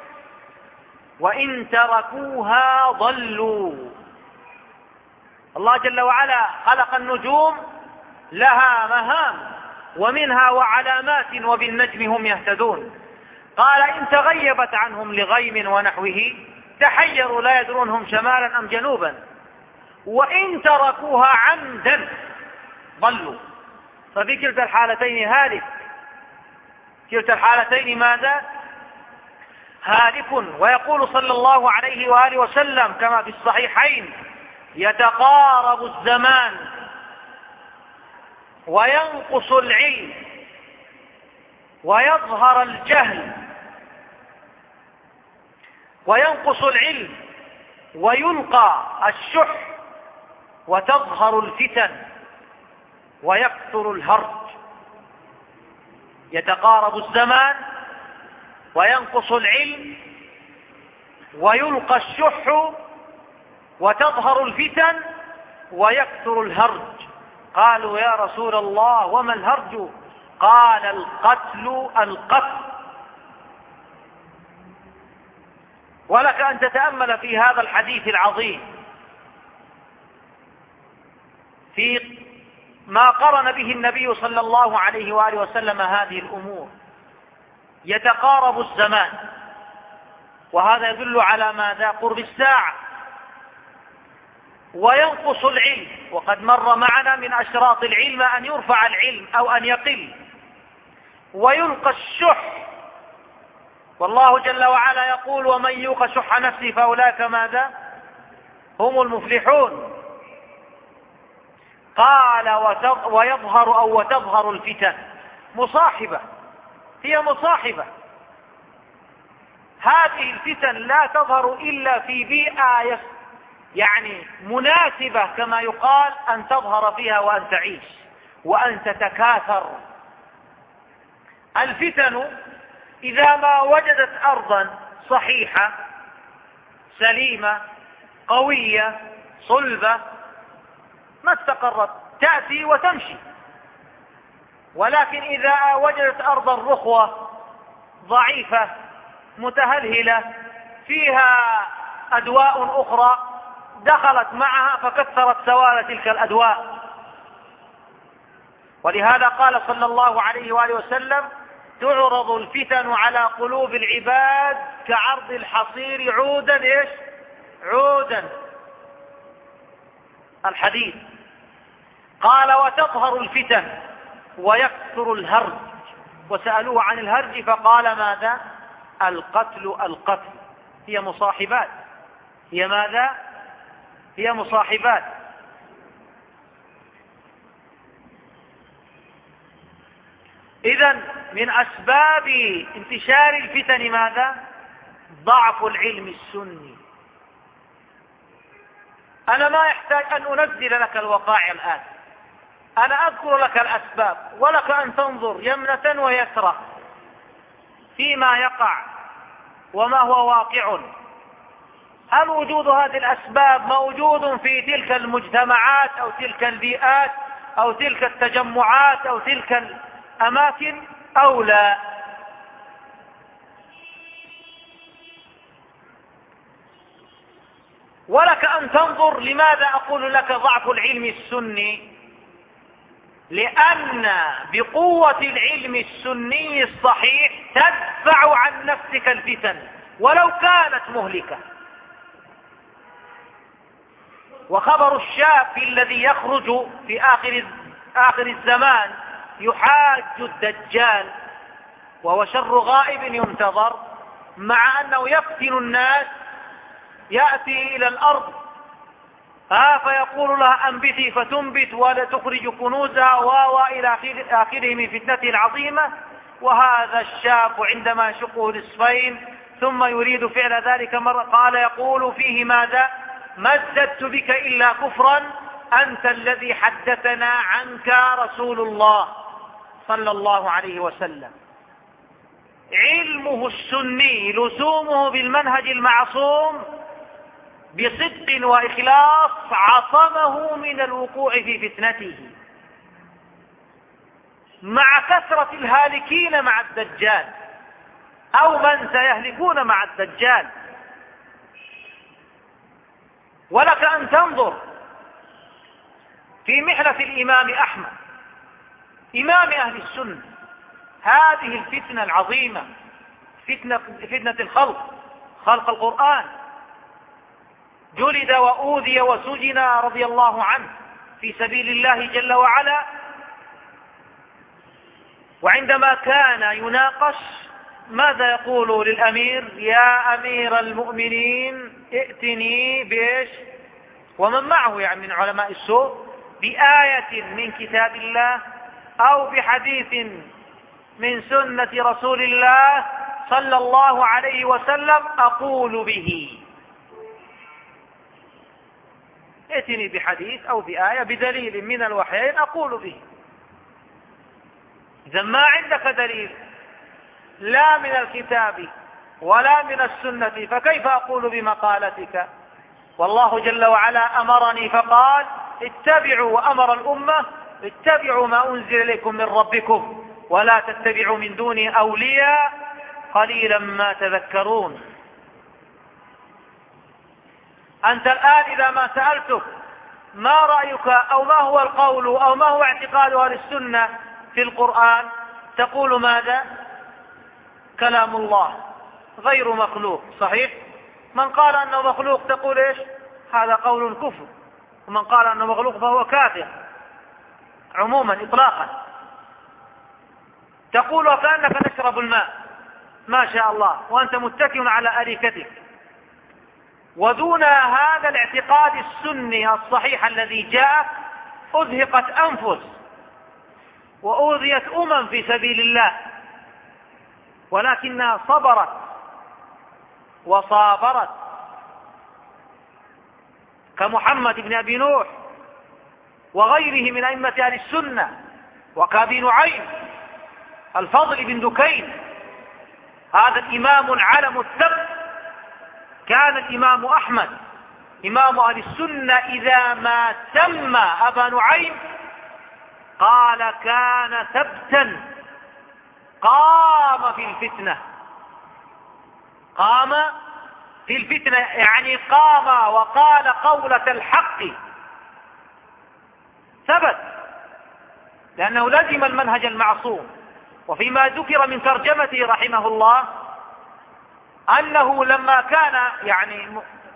وإن تركوها ضلوا. الله جل وعلا خلق النجوم لها مهام، ومنها وعلامات وبالنجم هم يهتدون. قال: إن تغيبت عنهم لغيم ونحوه تحيروا لا يدرون هم شمالا أم جنوبا، وإن تركوها عمدا ضلوا. ففي كلتا الحالتين هالك، كلتا الحالتين ماذا؟ هالك. ويقول صلى الله عليه وآله وسلم كما في الصحيحين: يتقارب الزمان وينقص العلم ويظهر الجهل، وينقص العلم ويلقى الشح، وتظهر الفتن ويكثر الهرج. يتقارب الزمان وينقص العلم ويلقى الشح وتظهر الفتن ويكثر الهرج. قالوا: يا رسول الله وما الهرج؟ قال: القتل القتل. ولك أن تتأمل في هذا الحديث العظيم في ما قرن به النبي صلى الله عليه وآله وسلم هذه الأمور. يتقارب الزمان، وهذا يدل على ماذا؟ قرب الساعة. وينقص العلم، وقد مر معنا من أشراط العلم أن يرفع العلم أو أن يقل. ويلقى الشح، والله جل وعلا يقول: ومن يوق شح نفسه فأولئك ماذا؟ هم المفلحون. قال: ويظهر أو وتظهر الفتن. مصاحبة، هي مصاحبة. هذه الفتن لا تظهر إلا في بيئة يعني مناسبة كما يقال أن تظهر فيها وأن تعيش وأن تتكاثر. الفتن إذا ما وجدت أرضا صحيحة سليمة قوية صلبة ما استقرت، تأتي وتمشي. ولكن إذا وجدت أرضا رخوة ضعيفة متهلهلة فيها أدواء أخرى دخلت معها فكثرت سواد تلك الأدواء. ولهذا قال صلى الله عليه وآله وسلم: تعرض الفتن على قلوب العباد كعرض الحصير عودا إيش؟ عودا الحديد. قال: وتظهر الفتن ويكثر الهرج. وسألوه عن الهرج فقال: ماذا؟ القتل القتل. هي مصاحبات. هي ماذا؟ هي مصاحبات. إذن من أسباب انتشار الفتن ماذا؟ ضعف العلم السني. أنا ما يحتاج أن أنزل لك الوقائع الآن، أنا أذكر لك الأسباب ولك أن تنظر يمنة ويسرى فيما يقع وما هو واقع. هل وجود هذه الأسباب موجود في تلك المجتمعات أو تلك البيئات أو تلك التجمعات أو تلك الأماكن أو لا؟ ولك أن تنظر. لماذا أقول لك ضعف العلم السني؟ لأن بقوة العلم السني الصحيح تدفع عن نفسك الفتن ولو كانت مهلكة. وخبر الشاب الذي يخرج في آخر آخر الزمان يحاج الدجال وهو شر غائب ينتظر، مع أنه يفتن الناس، يأتي إلى الأرض ها فيقول لها أنبتي فتنبت ولا تخرج كنوزها وإلى آخره من فتنته العظيمة. وهذا الشاب عندما يشقه نصفين ثم يريد فعل ذلك مرة قال يقول فيه ماذا؟ ما ازددت بك إلا كفرا أنت الذي حدثنا عنك رسول الله صلى الله عليه وسلم. علمه السني لزومه بالمنهج المعصوم بصدق وإخلاص عصمه من الوقوع في فتنته، مع كثرة الهالكين مع الدجال أو من سيهلكون مع الدجال. ولك أن تنظر في محنة الإمام أحمد إمام أهل السنة، هذه الفتنة العظيمة، فتنة, فتنة الخلق، خلق القرآن، جلد وأوذي وسجن رضي الله عنه في سبيل الله جل وعلا. وعندما كان يناقش ماذا يقول للأمير؟ يا أمير المؤمنين ائتني بإيش؟ ومن معه يعني من علماء السوء بآية من كتاب الله أو بحديث من سنة رسول الله صلى الله عليه وسلم أقول به. ائتني بحديث أو بآية بدليل من الوحيين أقول به. إذا ما عندك دليل لا من الكتاب ولا من السنة فكيف أقول بمقالتك؟ والله جل وعلا أمرني فقال اتبعوا، وأمر الأمة اتبعوا ما أنزل إليكم من ربكم ولا تتبعوا من دونه أولياء قليلا ما تذكرون. أنت الآن إذا ما سألتك ما رأيك أو ما هو القول أو ما هو اعتقاد أهل السنة في القرآن تقول ماذا؟ كلام الله غير مخلوق. صحيح؟ من قال أنه مخلوق تقول إيش؟ هذا قول كفر. ومن قال أنه مخلوق فهو كافر عموما إطلاقا. تقول وكأنك تشرب الماء ما شاء الله وأنت متكئ على أريكتك. ودون هذا الاعتقاد السني الصحيح الذي جاء أزهقت أنفس وأوذيت أمم في سبيل الله، ولكنها صبرت وصابرت، كمحمد بن أبي نوح وغيره من أئمة أهل السنة، وكأبي نعيم الفضل بن دكين هذا الإمام العلم الثبت. كان الإمام أحمد إمام أهل السنة إذا ما سمى أبا نعيم قال كان ثبتا قام في الفتنة، قام في الفتنة، يعني قام وقال قولة الحق، ثبت، لأنه لزم المنهج المعصوم. وفيما ذكر من ترجمته رحمه الله أنه لما كان يعني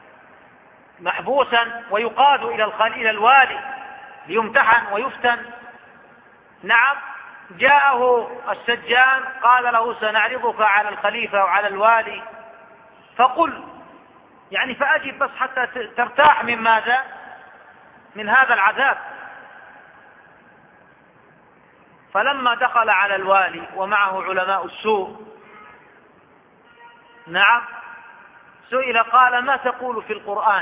محبوسا ويقاد إلى الوالي ليمتحن ويفتن، نعم، جاءه السجان قال له سنعرضك على الخليفة وعلى الوالي، فقل يعني فأجب بس حتى ترتاح من ماذا؟ من هذا العذاب. فلما دخل على الوالي ومعه علماء السوء، نعم، سئل قال ما تقول في القرآن؟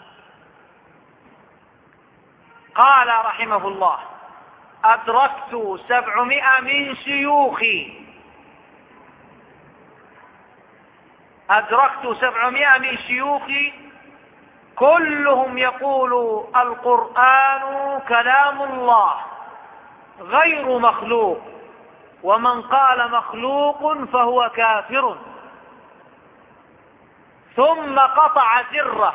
قال رحمه الله أدركت سبعمائة من شيوخي أدركت سبعمائة من شيوخي كلهم يقول القرآن كلام الله غير مخلوق، ومن قال مخلوق فهو كافر. ثم قطع زره.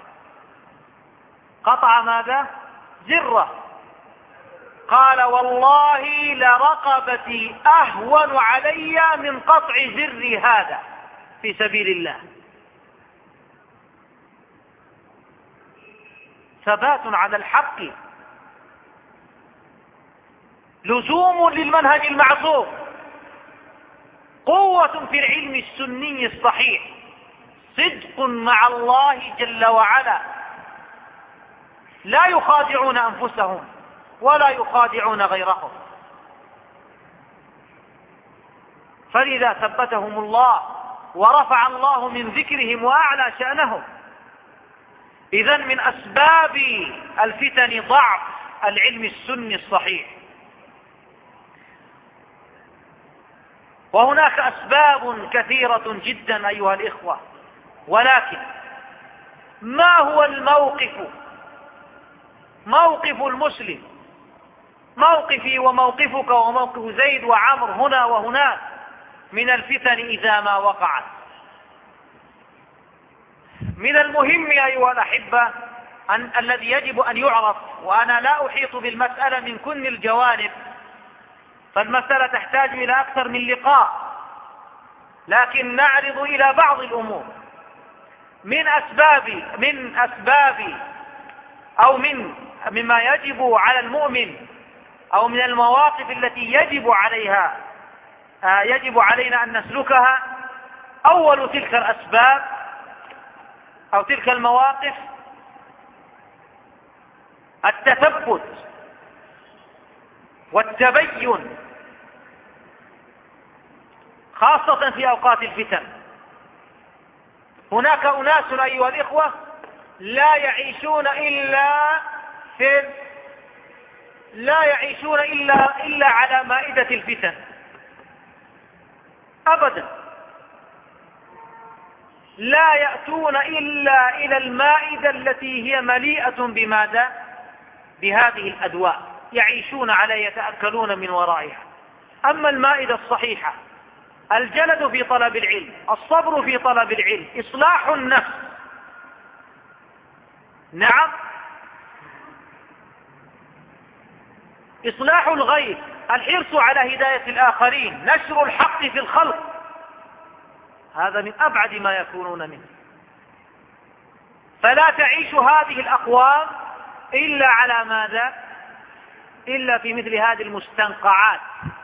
قطع ماذا؟ زره. قال والله لرقبتي أهون علي من قطع زري هذا في سبيل الله. ثبات على الحق، لزوم للمنهج المعصوم، قوة في العلم السني الصحيح، صدق مع الله جل وعلا، لا يخادعون أنفسهم ولا يخادعون غيرهم. فلذا ثبتهم الله ورفع الله من ذكرهم وأعلى شأنهم. إذن من أسباب الفتن ضعف العلم السني الصحيح. وهناك أسباب كثيرة جدا أيها الإخوة، ولكن ما هو الموقف، موقف المسلم، موقفي وموقفك وموقف زيد وعمر هنا وهناك من الفتن إذا ما وقعت؟ من المهم أيها الأحبة أن الذي يجب أن يعرف، وأنا لا أحيط بالمسألة من كل الجوانب، فالمسألة تحتاج إلى أكثر من لقاء، لكن نعرض إلى بعض الأمور. من أسباب من أسباب أو من مما يجب على المؤمن، أو من المواقف التي يجب عليها يجب علينا أن نسلكها، أول تلك الأسباب أو تلك المواقف التثبت والتبين، خاصة في أوقات الفتن. هناك أناس أيها الإخوة لا يعيشون إلا في لا يعيشون إلا إلا على مائدة الفتن أبدا، لا يأتون إلا إلى المائدة التي هي مليئة بماذا؟ بهذه الأدواء، يعيشون عليها، يتأكلون من ورائها. أما المائدة الصحيحة، الجلد في طلب العلم، الصبر في طلب العلم، إصلاح النفس، نعم، إصلاح الغير، الحرص على هداية الآخرين، نشر الحق في الخلق، هذا من أبعد ما يكونون منه. فلا تعيش هذه الأقوام إلا على ماذا؟ إلا في مثل هذه المستنقعات.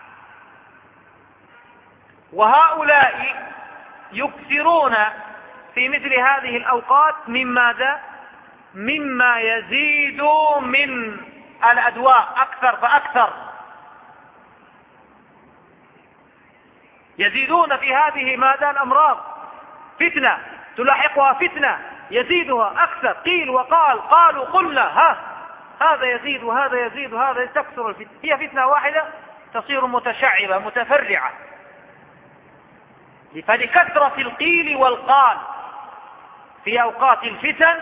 وهؤلاء يكثرون في مثل هذه الأوقات من ماذا؟ مما يزيد من الأدواء أكثر فأكثر، يزيدون في هذه ماذا؟ الأمراض، فتنة تلاحقها فتنة يزيدها أكثر، قيل وقال، قالوا قلنا، ها هذا يزيد وهذا يزيد وهذا تكثر الفتنة، هي فتنة واحدة تصير متشعبة متفرعة. فلكثرة القيل والقال في أوقات الفتن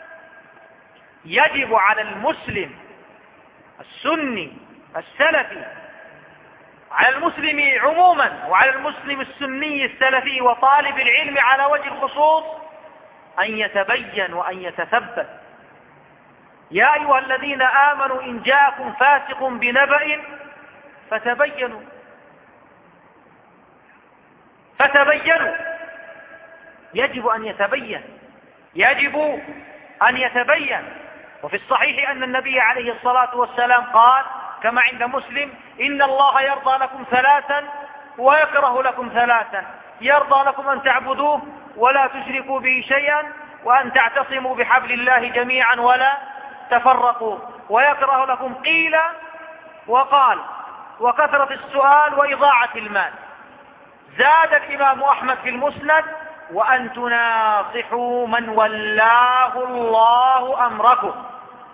يجب على المسلم السني السلفي، على المسلم عموما وعلى المسلم السني السلفي وطالب العلم على وجه الخصوص، أن يتبين وأن يتثبت. يا أيها الذين آمنوا إن جاءكم فاسق بنبأ فتبينوا فتبينوا يجب أن يتبين يجب أن يتبين وفي الصحيح أن النبي عليه الصلاة والسلام قال كما عند مسلم: إن الله يرضى لكم ثلاثا ويكره لكم ثلاثا، يرضى لكم أن تعبدوه ولا تشركوا به شيئا، وأن تعتصموا بحبل الله جميعا ولا تفرقوا، ويكره لكم قيل وقال وكثرة السؤال وإضاعة المال. زاد الإمام أحمد في المسند: وأن تناصحوا من ولاه الله أمركم.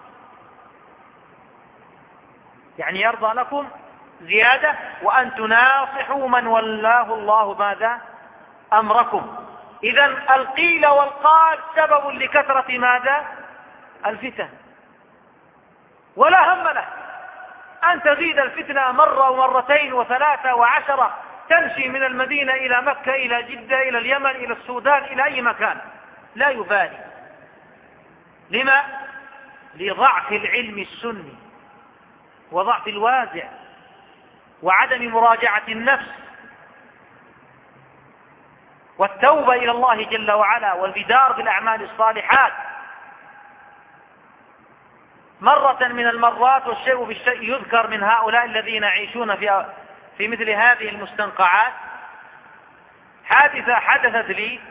يعني يرضى لكم زيادة: وأن تناصحوا من ولاه الله ماذا؟ أمركم. إذن القيل والقال سبب لكثرة ماذا؟ الفتن، ولا هم له أن تزيد الفتنة مرة ومرتين وثلاثة وعشرة، تمشي من المدينة إلى مكة إلى جدة إلى اليمن إلى السودان إلى أي مكان، لا يبالي. لما؟ لضعف العلم السني وضعف الوازع وعدم مراجعة النفس والتوبة إلى الله جل وعلا والبدار بالأعمال الصالحات. مرة من المرات والشيء بالشيء يذكر من هؤلاء الذين يعيشون في في مثل هذه المستنقعات حادثة حدثت لي.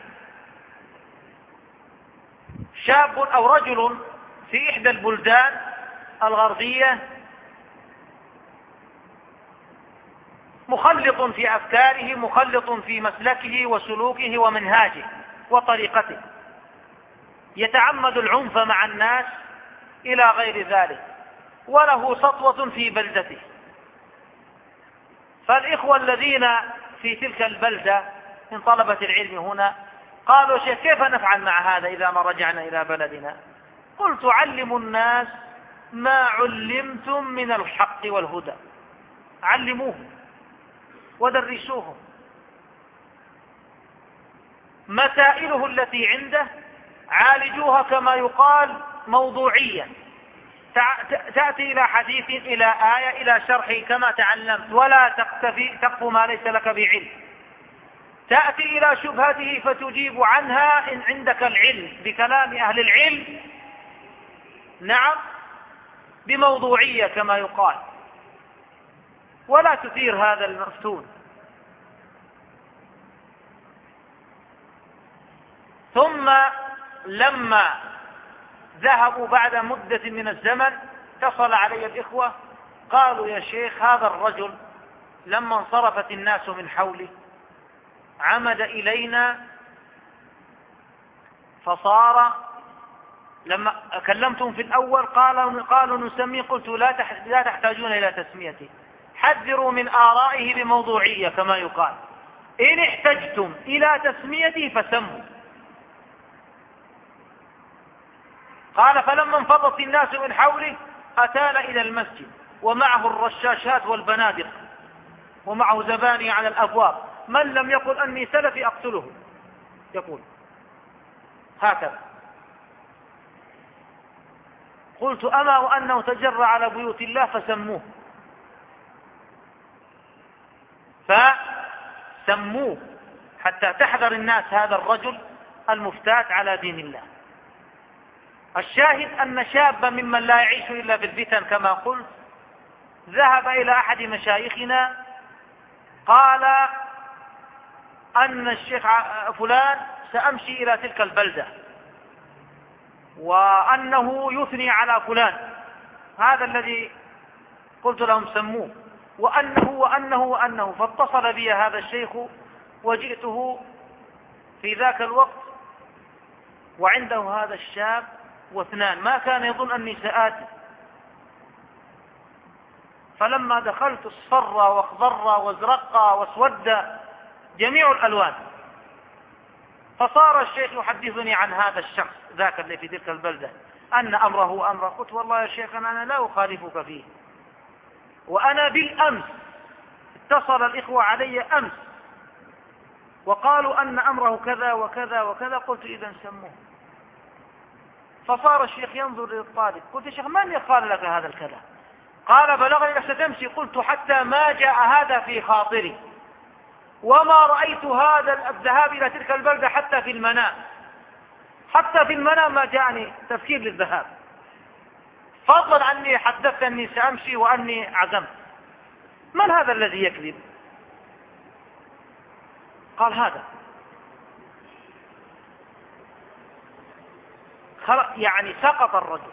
شاب أو رجل في إحدى البلدان الغربية مخلط في أفكاره، مخلط في مسلكه وسلوكه ومنهاجه وطريقته، يتعمد العنف مع الناس إلى غير ذلك، وله سطوة في بلدته. فالإخوة الذين في تلك البلدة من طلبة العلم هنا قالوا: شيخ كيف نفعل مع هذا إذا ما رجعنا إلى بلدنا؟ قلت: علموا الناس ما علمتم من الحق والهدى، علموهم ودرسوهم مسائله التي عنده، عالجوها كما يقال موضوعيا، تأتي إلى حديث إلى آية إلى شرح كما تعلمت، ولا تقتفي تقف ما ليس لك بعلم. تأتي إلى شبهته فتجيب عنها إن عندك العلم بكلام أهل العلم، نعم، بموضوعية كما يقال، ولا تثير هذا المفتون. ثم لما ذهبوا بعد مدة من الزمن اتصل علي الإخوة قالوا: يا شيخ هذا الرجل لما انصرفت الناس من حوله عمد إلينا، فصار لما كلمتهم في الأول قالوا, قالوا نسميه. قلت: لا تحتاجون إلى تسميته، حذروا من آرائه بموضوعية كما يقال، إن احتجتم إلى تسميته فسموا. قال: فلما انفضت الناس من حوله أتال إلى المسجد ومعه الرشاشات والبنادق ومعه زباني على الأبواب، من لم يقل أني سلفي أقتله، يقول هكذا. قلت: أما وأنه تجرى على بيوت الله فسموه، فسموه حتى تحذر الناس هذا الرجل المفتات على دين الله. الشاهد أن شابا ممن لا يعيش إلا في الفتن كما قلت ذهب إلى أحد مشايخنا قال أن الشيخ فلان سأمشي إلى تلك البلدة وأنه يثني على فلان، هذا الذي قلت لهم سموه، وأنه وأنه وأنه. فاتصل بي هذا الشيخ وجئته في ذاك الوقت وعنده هذا الشاب واثنان، ما كان يظن أني سآتي. فلما دخلت اصفر واخضر وازرق واسود جميع الألوان. فصار الشيخ يحدثني عن هذا الشخص ذاك اللي في تلك البلدة أن أمره أمره. قلت: والله يا شيخ أنا لا أخالفك فيه، وأنا بالأمس اتصل الإخوة علي أمس وقالوا أن أمره كذا وكذا وكذا. قلت: إذا سموه. فصار الشيخ ينظر للطالب. قلت يا شيخ من قال لك هذا الكلام؟ قال بلغني انك ستمشي. قلت حتى ما جاء هذا في خاطري، وما رأيت هذا الذهاب إلى تلك البلدة حتى في المنام، حتى في المنام ما جاءني تفكير للذهاب، فضلا عني حدثت أني سأمشي وأني عزمت. من هذا الذي يكذب؟ قال هذا. يعني سقط الرجل.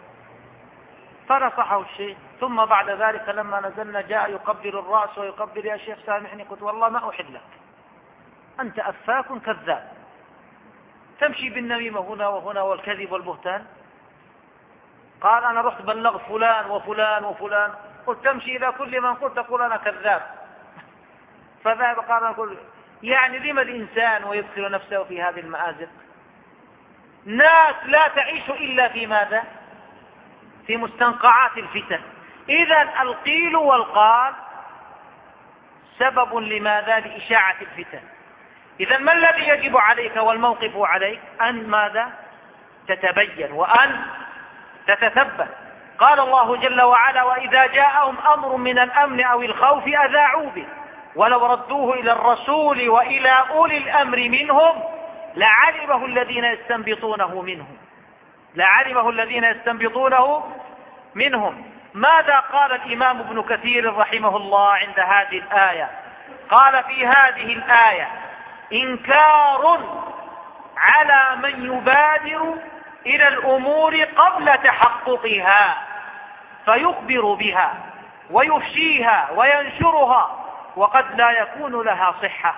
فنصحه الشيخ، ثم بعد ذلك لما نزلنا جاء يقبل الرأس ويقبل يا شيخ سامحني. قلت والله ما أحل لك، أنت أفاك كذاب، تمشي بالنميمة هنا وهنا والكذب والبهتان. قال أنا رحت بلغت فلان وفلان وفلان. قلت تمشي إلى كل من قلت تقول أنا كذاب. فذهب قال أقول يعني لما الإنسان ويدخل نفسه في هذه المآزق؟ ناس لا تعيش إلا في ماذا؟ في مستنقعات الفتن. إذن القيل والقال سبب لماذا؟ لإشاعة الفتن. إذن ما الذي يجب عليك والموقف عليك؟ أن ماذا؟ تتبين وأن تتثبت. قال الله جل وعلا وإذا جاءهم أمر من الأمن أو الخوف أذاعوا به ولو ردوه إلى الرسول وإلى أولي الأمر منهم لعلمه الذين يستنبطونه منهم لعلمه الذين يستنبطونه منهم. ماذا قال الإمام ابن كثير رحمه الله عند هذه الآية؟ قال في هذه الآية إنكار على من يبادر إلى الأمور قبل تحققها فيخبر بها ويفشيها وينشرها وقد لا يكون لها صحة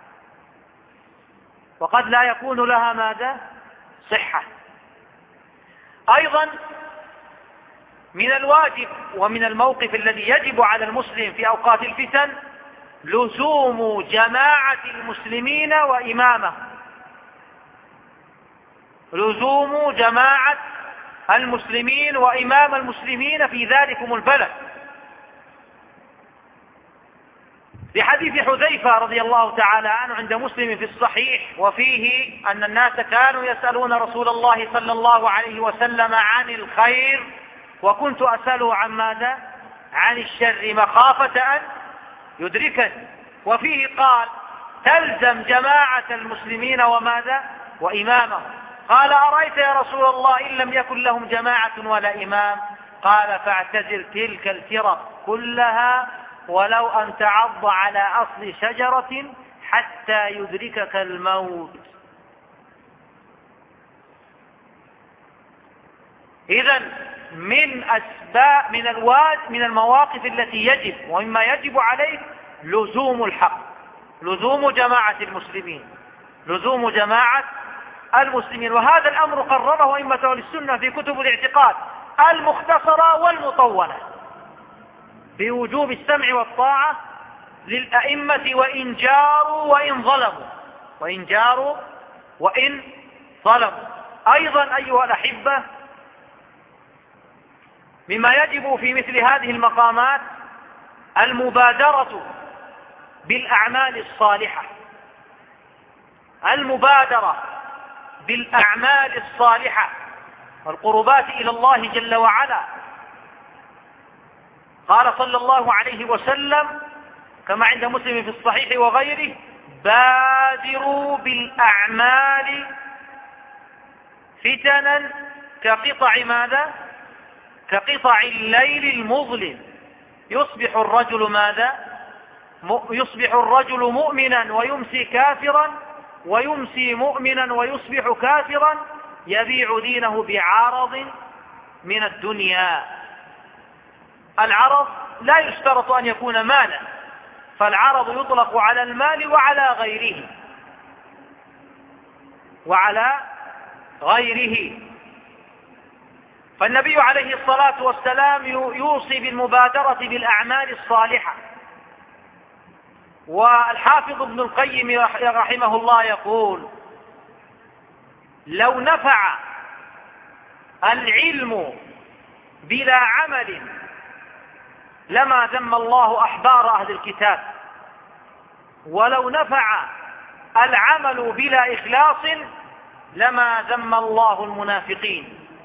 وقد لا يكون لها ماذا؟ صحة. أيضا من الواجب ومن الموقف الذي يجب على المسلم في أوقات الفتن لزوم جماعة المسلمين وإمامه لزوم جماعة المسلمين وإمام المسلمين في ذلكم البلد. في حديث حذيفة رضي الله تعالى عنه عند مسلم في الصحيح وفيه أن الناس كانوا يسألون رسول الله صلى الله عليه وسلم عن الخير وكنت أسأله عن ماذا؟ عن الشر مخافة أن يدركني. وفيه قال تلزم جماعة المسلمين وماذا؟ وإمامهم. قال أرأيت يا رسول الله إن لم يكن لهم جماعة ولا إمام؟ قال فاعتزل تلك الفرق كلها ولو أن تعض على أصل شجرة حتى يدركك الموت. إذن من أسباب من الواجب من المواقف التي يجب ومما يجب عليك لزوم الحق لزوم جماعة المسلمين لزوم جماعة المسلمين. وهذا الأمر قرره أئمة أهل السنة في كتب الاعتقاد المختصرة والمطولة في وجوب السمع والطاعة للأئمة وإن جاروا وإن ظلموا وإن جاروا وإن ظلموا. أيضا أيها الأحبة مما يجب في مثل هذه المقامات المبادرة بالأعمال الصالحة المبادرة بالأعمال الصالحة والقربات إلى الله جل وعلا. قال صلى الله عليه وسلم كما عند مسلم في الصحيح وغيره بادروا بالأعمال فتنا كقطع ماذا؟ كقطع الليل المظلم يصبح الرجل ماذا؟ يصبح الرجل مؤمنا ويمسي كافرا ويمسي مؤمنا ويصبح كافرا يبيع دينه بعرض من الدنيا. العرض لا يشترط أن يكون مالا، فالعرض يطلق على المال وعلى غيره وعلى غيره. فالنبي عليه الصلاة والسلام يوصي بالمبادرة بالأعمال الصالحة. والحافظ ابن القيم رحمه الله يقول لو نفع العلم بلا عمل لما ذم الله أحبار أهل الكتاب، ولو نفع العمل بلا إخلاص لما ذم الله المنافقين.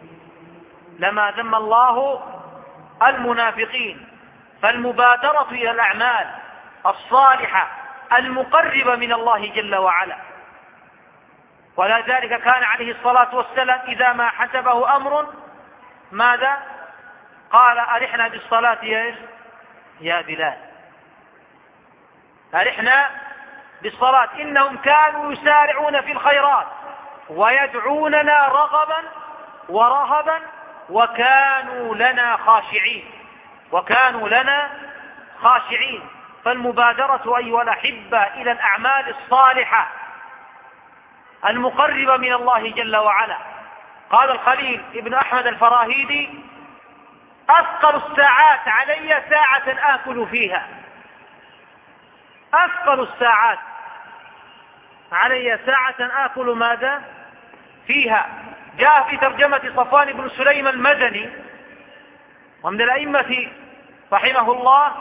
لما ذم الله المنافقين. فالمبادرة إلى الأعمال الصالحة المقربة من الله جل وعلا. ولذلك كان عليه الصلاة والسلام إذا ما حسبه أمر ماذا قال؟ أرحنا بالصلاة يا يا بلال، أرحنا بالصلاة. إنهم كانوا يسارعون في الخيرات ويدعوننا رغبا ورهبا وكانوا لنا خاشعين وكانوا لنا خاشعين. فالمبادرة أيها الأحبة إلى الأعمال الصالحة المقربة من الله جل وعلا. قال الخليل ابن أحمد الفراهيدي: أثقل الساعات علي ساعة آكل فيها. أثقل الساعات علي ساعة آكل ماذا فيها. جاء في ترجمة صفوان بن سليم المدني ومن الأئمة رحمه الله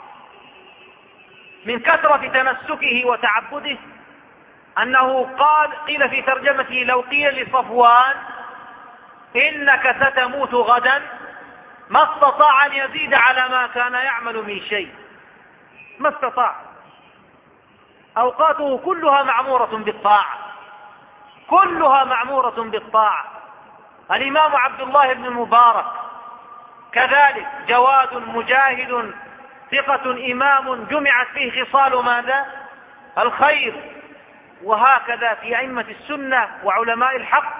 من كثرة تمسكه وتعبده أنه قال قيل في ترجمته: لو قيل لصفوان إنك ستموت غدا ما استطاع أن يزيد على ما كان يعمل من شيء، ما استطاع. أوقاته كلها معمورة بالطاعة، كلها معمورة بالطاعة. الإمام عبد الله بن المبارك كذلك جواد مجاهد ثقة إمام جمعت فيه خصال ماذا؟ الخير. وهكذا في أئمة السنة وعلماء الحق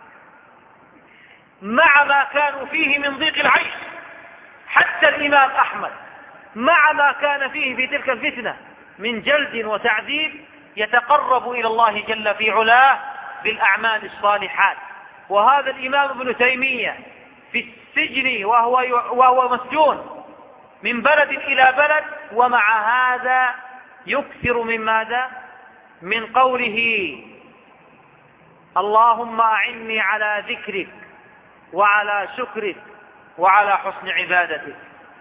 مع ما كانوا فيه من ضيق العيش. حتى الإمام أحمد مع ما كان فيه في تلك الفتنة من جلد وتعذيب يتقرب إلى الله جل في علاه بالأعمال الصالحات. وهذا الإمام ابن تيمية في السجن وهو, وهو مسجون من بلد إلى بلد، ومع هذا يكثر من ماذا؟ من قوله: اللهم أعني على ذكرك وعلى شكرك وعلى حسن عبادتك.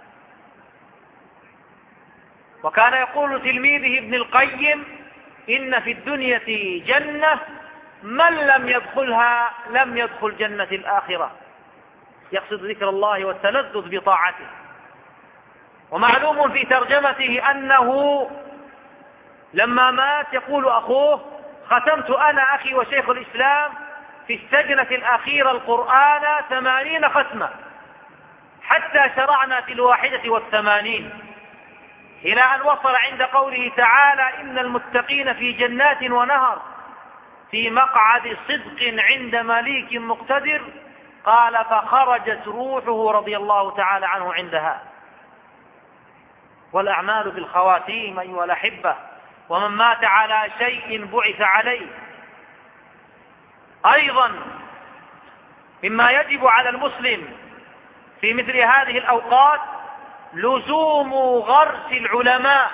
وكان يقول تلميذه ابن القيم: إن في الدنيا جنة من لم يدخلها لم يدخل جنة الآخرة. يقصد ذكر الله والتلذذ بطاعته. ومعلوم في ترجمته أنه لما مات يقول أخوه: ختمت أنا أخي وشيخ الإسلام في السجنة الأخيرة القرآن ثمانين ختمة حتى شرعنا في الواحدة والثمانين، إلى أن وصل عند قوله تعالى: إن المتقين في جنات ونهر في مقعد صدق عند مليك مقتدر. قال: فخرجت روحه رضي الله تعالى عنه عندها. والأعمال بالخواتيم أيها الأحبة. ومن مات على شيء بعث عليه. أيضا مما يجب على المسلم في مثل هذه الأوقات لزوم غرس العلماء،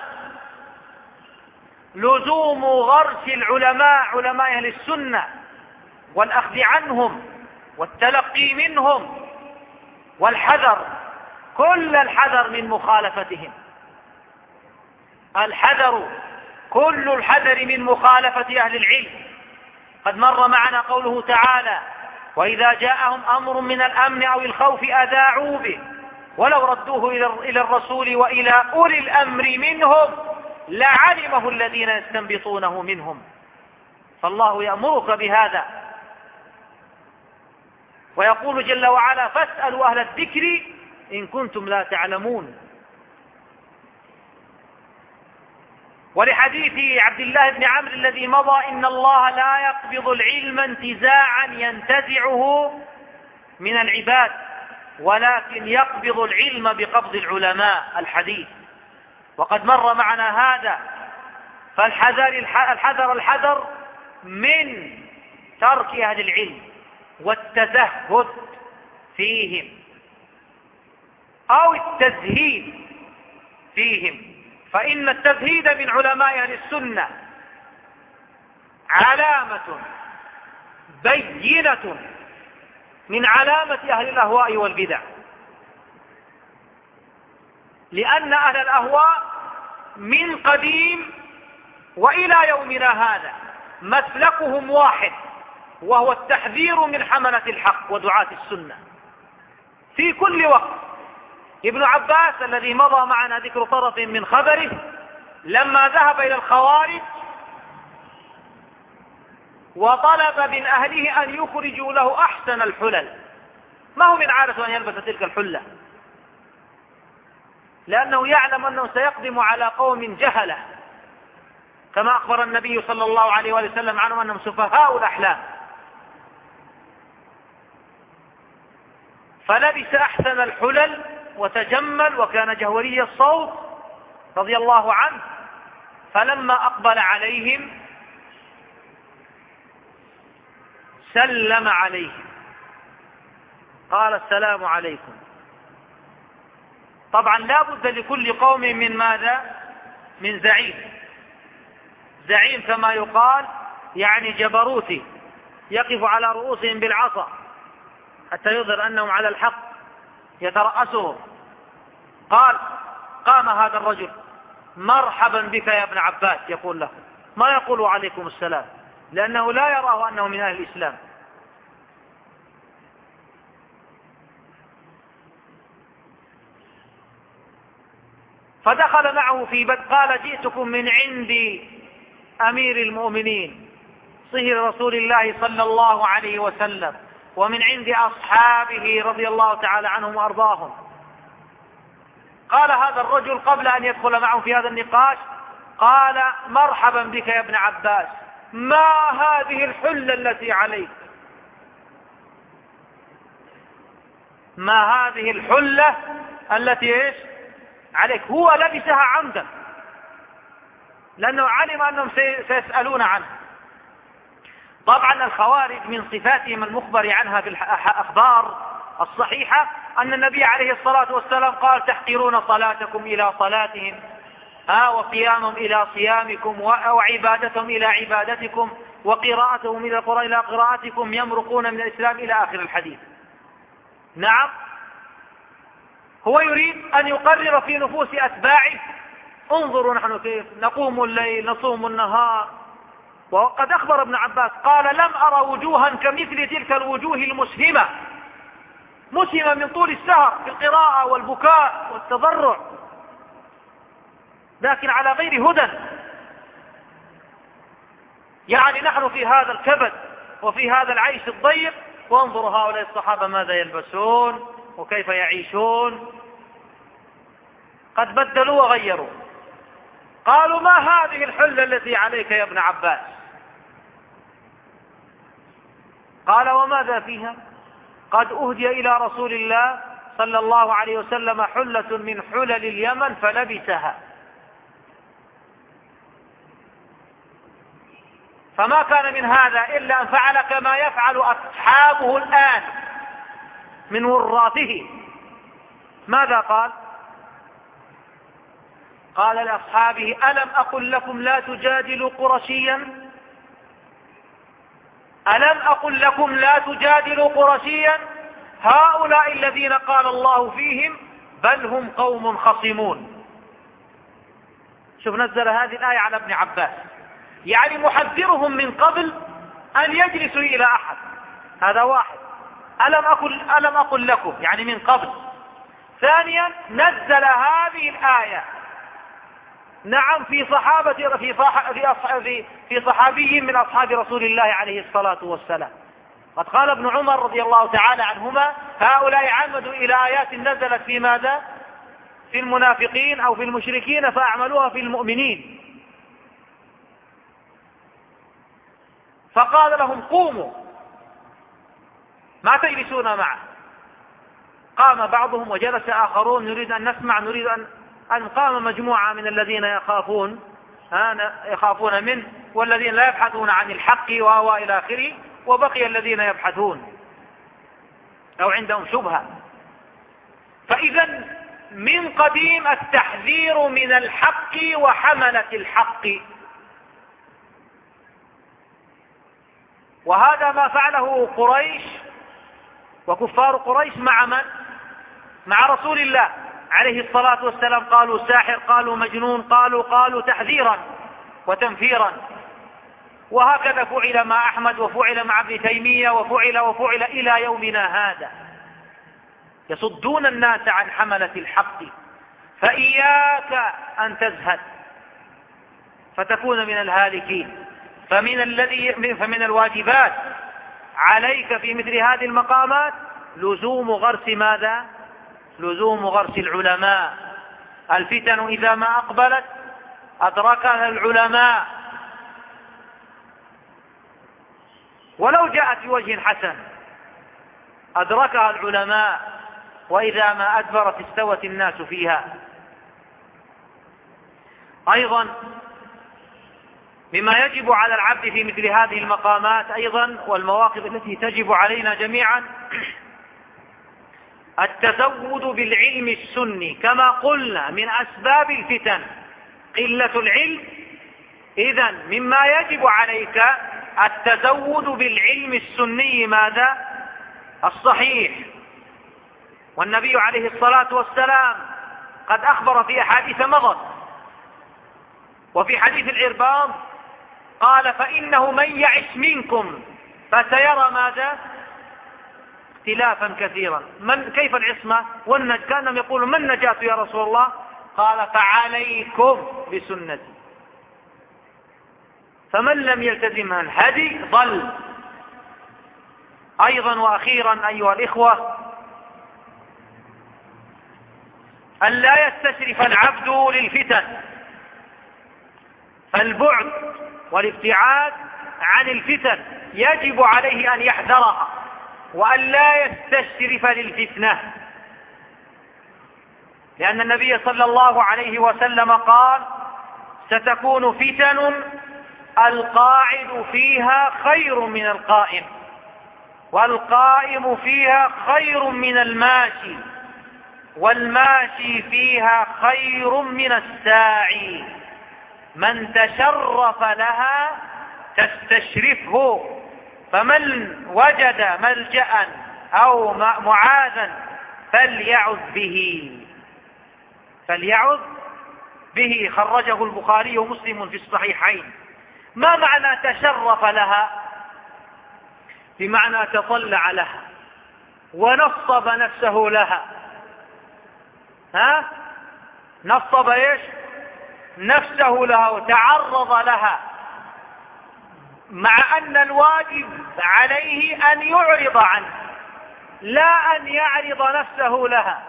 لزوم غرس العلماء علماء أهل السنة والأخذ عنهم والتلقي منهم والحذر، كل الحذر من مخالفتهم، الحذر كل الحذر من مخالفة أهل العلم. قد مر معنا قوله تعالى: وإذا جاءهم أمر من الأمن أو الخوف أذاعوا به ولو ردوه إلى الرسول وإلى أولي الأمر منهم لعلمه الذين يستنبطونه منهم. فالله يأمرك بهذا ويقول جل وعلا: فاسألوا أهل الذكر إن كنتم لا تعلمون. ولحديث عبد الله بن عمرو الذي مضى: إن الله لا يقبض العلم انتزاعا ينتزعه من العباد ولكن يقبض العلم بقبض العلماء. الحديث. وقد مر معنا هذا. فالحذر الحذر الحذر من ترك أهل العلم والتزهد فيهم أو التزهيد فيهم، فإن التزهيد من علماء أهل السنة علامة بينة من علامة أهل الأهواء والبدع، لأن أهل الأهواء من قديم وإلى يومنا هذا مسلكهم واحد، وهو التحذير من حملة الحق ودعاة السنة. في كل وقت. ابن عباس الذي مضى معنا ذكر طرف من خبره لما ذهب إلى الخوارج وطلب من أهله أن يخرجوا له أحسن الحلل، ما هو من عادة أن يلبس تلك الحلة، لأنه يعلم أنه سيقدم على قوم جهلة، كما أخبر النبي صلى الله عليه وآله وسلم عنهم أنهم سفهاء الأحلام. فلبس أحسن الحلل وتجمل وكان جهوري الصوت رضي الله عنه. فلما أقبل عليهم سلم عليهم قال السلام عليكم. طبعا لا بد لكل قوم من ماذا؟ من زعيم. زعيم كما يقال يعني جبروتي يقف على رؤوسهم بالعصا حتى يظهر أنهم على الحق يترأسهم. قال قام هذا الرجل مرحبا بك يا ابن عباس، يقول له، ما يقول عليكم السلام، لأنه لا يراه أنه من أهل الإسلام. فدخل معه في بيت قال جئتكم من عند أمير المؤمنين صهر رسول الله صلى الله عليه وسلم ومن عند أصحابه رضي الله تعالى عنهم وأرضاهم. قال هذا الرجل قبل أن يدخل معهم في هذا النقاش قال مرحبا بك يا ابن عباس، ما هذه الحلة التي عليك؟ ما هذه الحلة التي إيش عليك؟ هو لبسها عمدا لأنه علم أنهم سيسألون عنه. طبعا الخوارج من صفاتهم المخبر عنها في الأخبار الصحيحة أن النبي عليه الصلاة والسلام قال تحقرون صلاتكم إلى صلاتهم ها وقيامهم إلى صيامكم وعبادتهم إلى عبادتكم وقراءتهم إلى القرآن إلى قراءتكم، يمرقون من الإسلام إلى آخر الحديث. نعم، هو يريد أن يقرر في نفوس أتباعه انظروا نحن كيف نقوم الليل نصوم النهار. وقد أخبر ابن عباس قال لم أرى وجوها كمثل تلك الوجوه المسهمة، مسهمة من طول السهر في القراءة والبكاء والتضرع، لكن على غير هدى. يعني نحن في هذا الكبد وفي هذا العيش الضيق، وانظروا هؤلاء الصحابة ماذا يلبسون وكيف يعيشون، قد بدلوا وغيروا. قالوا ما هذه الحلة التي عليك يا ابن عباس؟ قال وماذا فيها؟ قد أهدي إلى رسول الله صلى الله عليه وسلم حلة من حلل اليمن فلبسها، فما كان من هذا إلا أن فعل كما يفعل أصحابه الآن من وراثه. ماذا قال؟ قال لأصحابه ألم أقل لكم لا تجادلوا قرشيا؟ ألم أقل لكم لا تجادلوا قرشيا؟ هؤلاء الذين قال الله فيهم بل هم قوم خصمون. شوف نزل هذه الآية على ابن عباس، يعني محذرهم من قبل أن يجلسوا إلى أحد. هذا واحد. ألم أقل, ألم أقل لكم يعني من قبل. ثانيا نزل هذه الآية نعم في صحابة في صح في أصحاب في صحابي من أصحاب رسول الله عليه الصلاة والسلام. قد قال ابن عمر رضي الله تعالى عنهما هؤلاء عمدوا إلى آيات نزلت في ماذا؟ في المنافقين أو في المشركين فأعملوها في المؤمنين. فقال لهم قوموا ما تجلسون معه. قام بعضهم وجلس آخرون نريد أن نسمع، نريد أن أن قام مجموعة من الذين يخافون يخافون منه والذين لا يبحثون عن الحق وهو إلى آخره، وبقي الذين يبحثون أو عندهم شبهة. فإذا من قديم التحذير من الحق وحملة الحق، وهذا ما فعله قريش وكفار قريش مع من؟ مع رسول الله عليه الصلاة والسلام. قالوا ساحر، قالوا مجنون، قالوا قالوا تحذيرا وتنفيرا. وهكذا فعل مع أحمد وفعل مع ابن تيمية وفعل وفعل إلى يومنا هذا. يصدون الناس عن حملة الحق، فإياك أن تزهد فتكون من الهالكين. فمن الذي فمن الواجبات عليك في مثل هذه المقامات لزوم غرس ماذا؟ لزوم غرس العلماء. الفتن إذا ما أقبلت أدركها العلماء، ولو جاءت بوجه حسن أدركها العلماء، وإذا ما أدبرت استوت الناس فيها. أيضا مما يجب على العبد في مثل هذه المقامات أيضا والمواقف التي تجب علينا جميعا التزود بالعلم السني، كما قلنا من أسباب الفتن قلة العلم. إذن مما يجب عليك التزود بالعلم السني ماذا؟ الصحيح. والنبي عليه الصلاة والسلام قد أخبر في أحاديث مضت، وفي حديث العرباض قال: فإنه من يعش منكم فسيرى ماذا؟ اختلافا كثيرا. من كيف العصمة والنج؟ كانهم يقولون: من النجاة يا رسول الله؟ قال: فعليكم بسنتي، فمن لم يلتزم الهدي ضل. أيضا وأخيرا أيها الإخوة، أن لا يستشرف العبد للفتن، فالبعد والابتعاد عن الفتن يجب عليه أن يحذرها وأن لا يستشرف للفتنة، لأن النبي صلى الله عليه وسلم قال: ستكون فتن القاعد فيها خير من القائم، والقائم فيها خير من الماشي، والماشي فيها خير من الساعي. من تشرف لها تستشرفه، فمن وجد ملجأ أو معاذا فليعذ به فليعذ به خرجه البخاري ومسلم في الصحيحين. ما معنى تشرف لها؟ بمعنى تطلع لها ونصب نفسه لها. ها؟ نصب ايش؟ نفسه لها وتعرض لها، مع أن الواجب عليه أن يعرض عنه لا أن يعرض نفسه لها.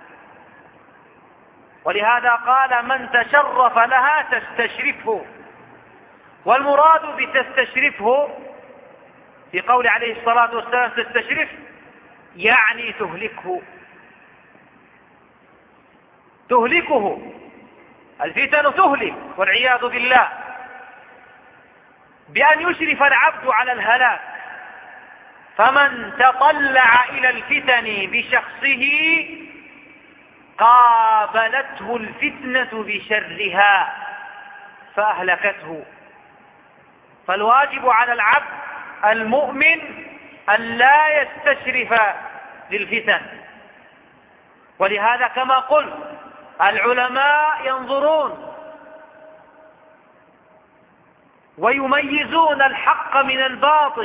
ولهذا قال: من تشرف لها تستشرفه. والمراد بتستشرفه في قول عليه الصلاة والسلام تستشرف يعني تهلكه تهلكه الفتن تهلك والعياذ بالله، بأن يشرف العبد على الهلاك. فمن تطلع إلى الفتن بشخصه قابلته الفتنة بشرها فأهلكته. فالواجب على العبد المؤمن أن لا يستشرف للفتن. ولهذا كما قلت العلماء ينظرون ويميزون الحق من الباطل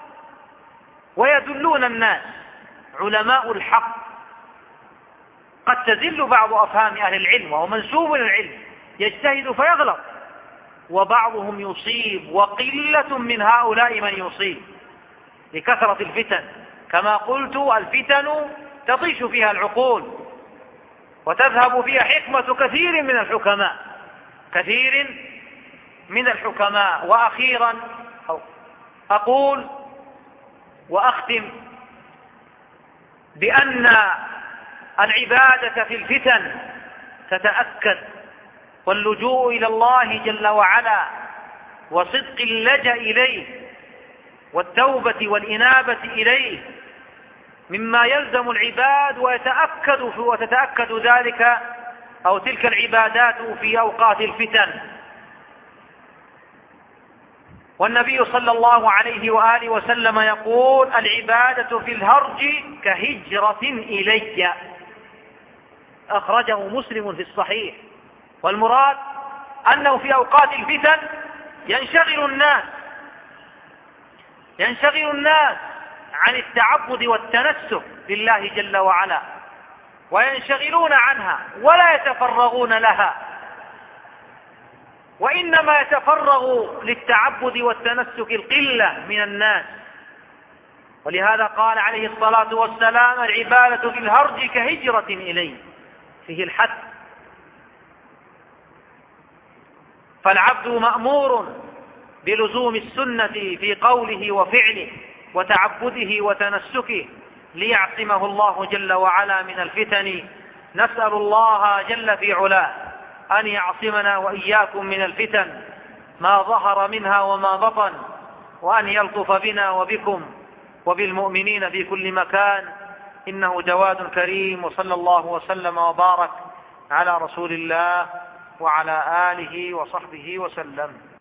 ويدلون الناس. علماء الحق قد تزل بعض أفهام أهل العلم وهو منسوب للعلم، يجتهد فيغلط، وبعضهم يصيب، وقلة من هؤلاء من يصيب لكثرة الفتن. كما قلت الفتن تطيش فيها العقول وتذهب فيها حكمة كثير من الحكماء كثير من الحكماء. وأخيرا أقول وأختم بأن العبادة في الفتن تتأكد، واللجوء إلى الله جل وعلا وصدق اللجأ إليه والتوبة والإنابة إليه مما يلزم العباد، ويتأكد وتتأكد ذلك أو تلك العبادات في أوقات الفتن. والنبي صلى الله عليه وآله وسلم يقول: العبادة في الهرج كهجرة إلي. أخرجه مسلم في الصحيح. والمراد أنه في أوقات الفتن ينشغل الناس ينشغل الناس عن التعبد والتنسك لله جل وعلا وينشغلون عنها ولا يتفرغون لها، وإنما يتفرغ للتعبد والتنسك القلة من الناس. ولهذا قال عليه الصلاة والسلام: العبادة بالهرج كهجرة إليه، فيه الحث. فالعبد مأمور بلزوم السنة في قوله وفعله وتعبده وتنسكه ليعصمه الله جل وعلا من الفتن. نسأل الله جل في علاه أن يعصمنا وإياكم من الفتن ما ظهر منها وما بطن، وأن يلطف بنا وبكم وبالمؤمنين في كل مكان، إنه جواد كريم. وصلى الله وسلم وبارك على رسول الله وعلى آله وصحبه وسلم.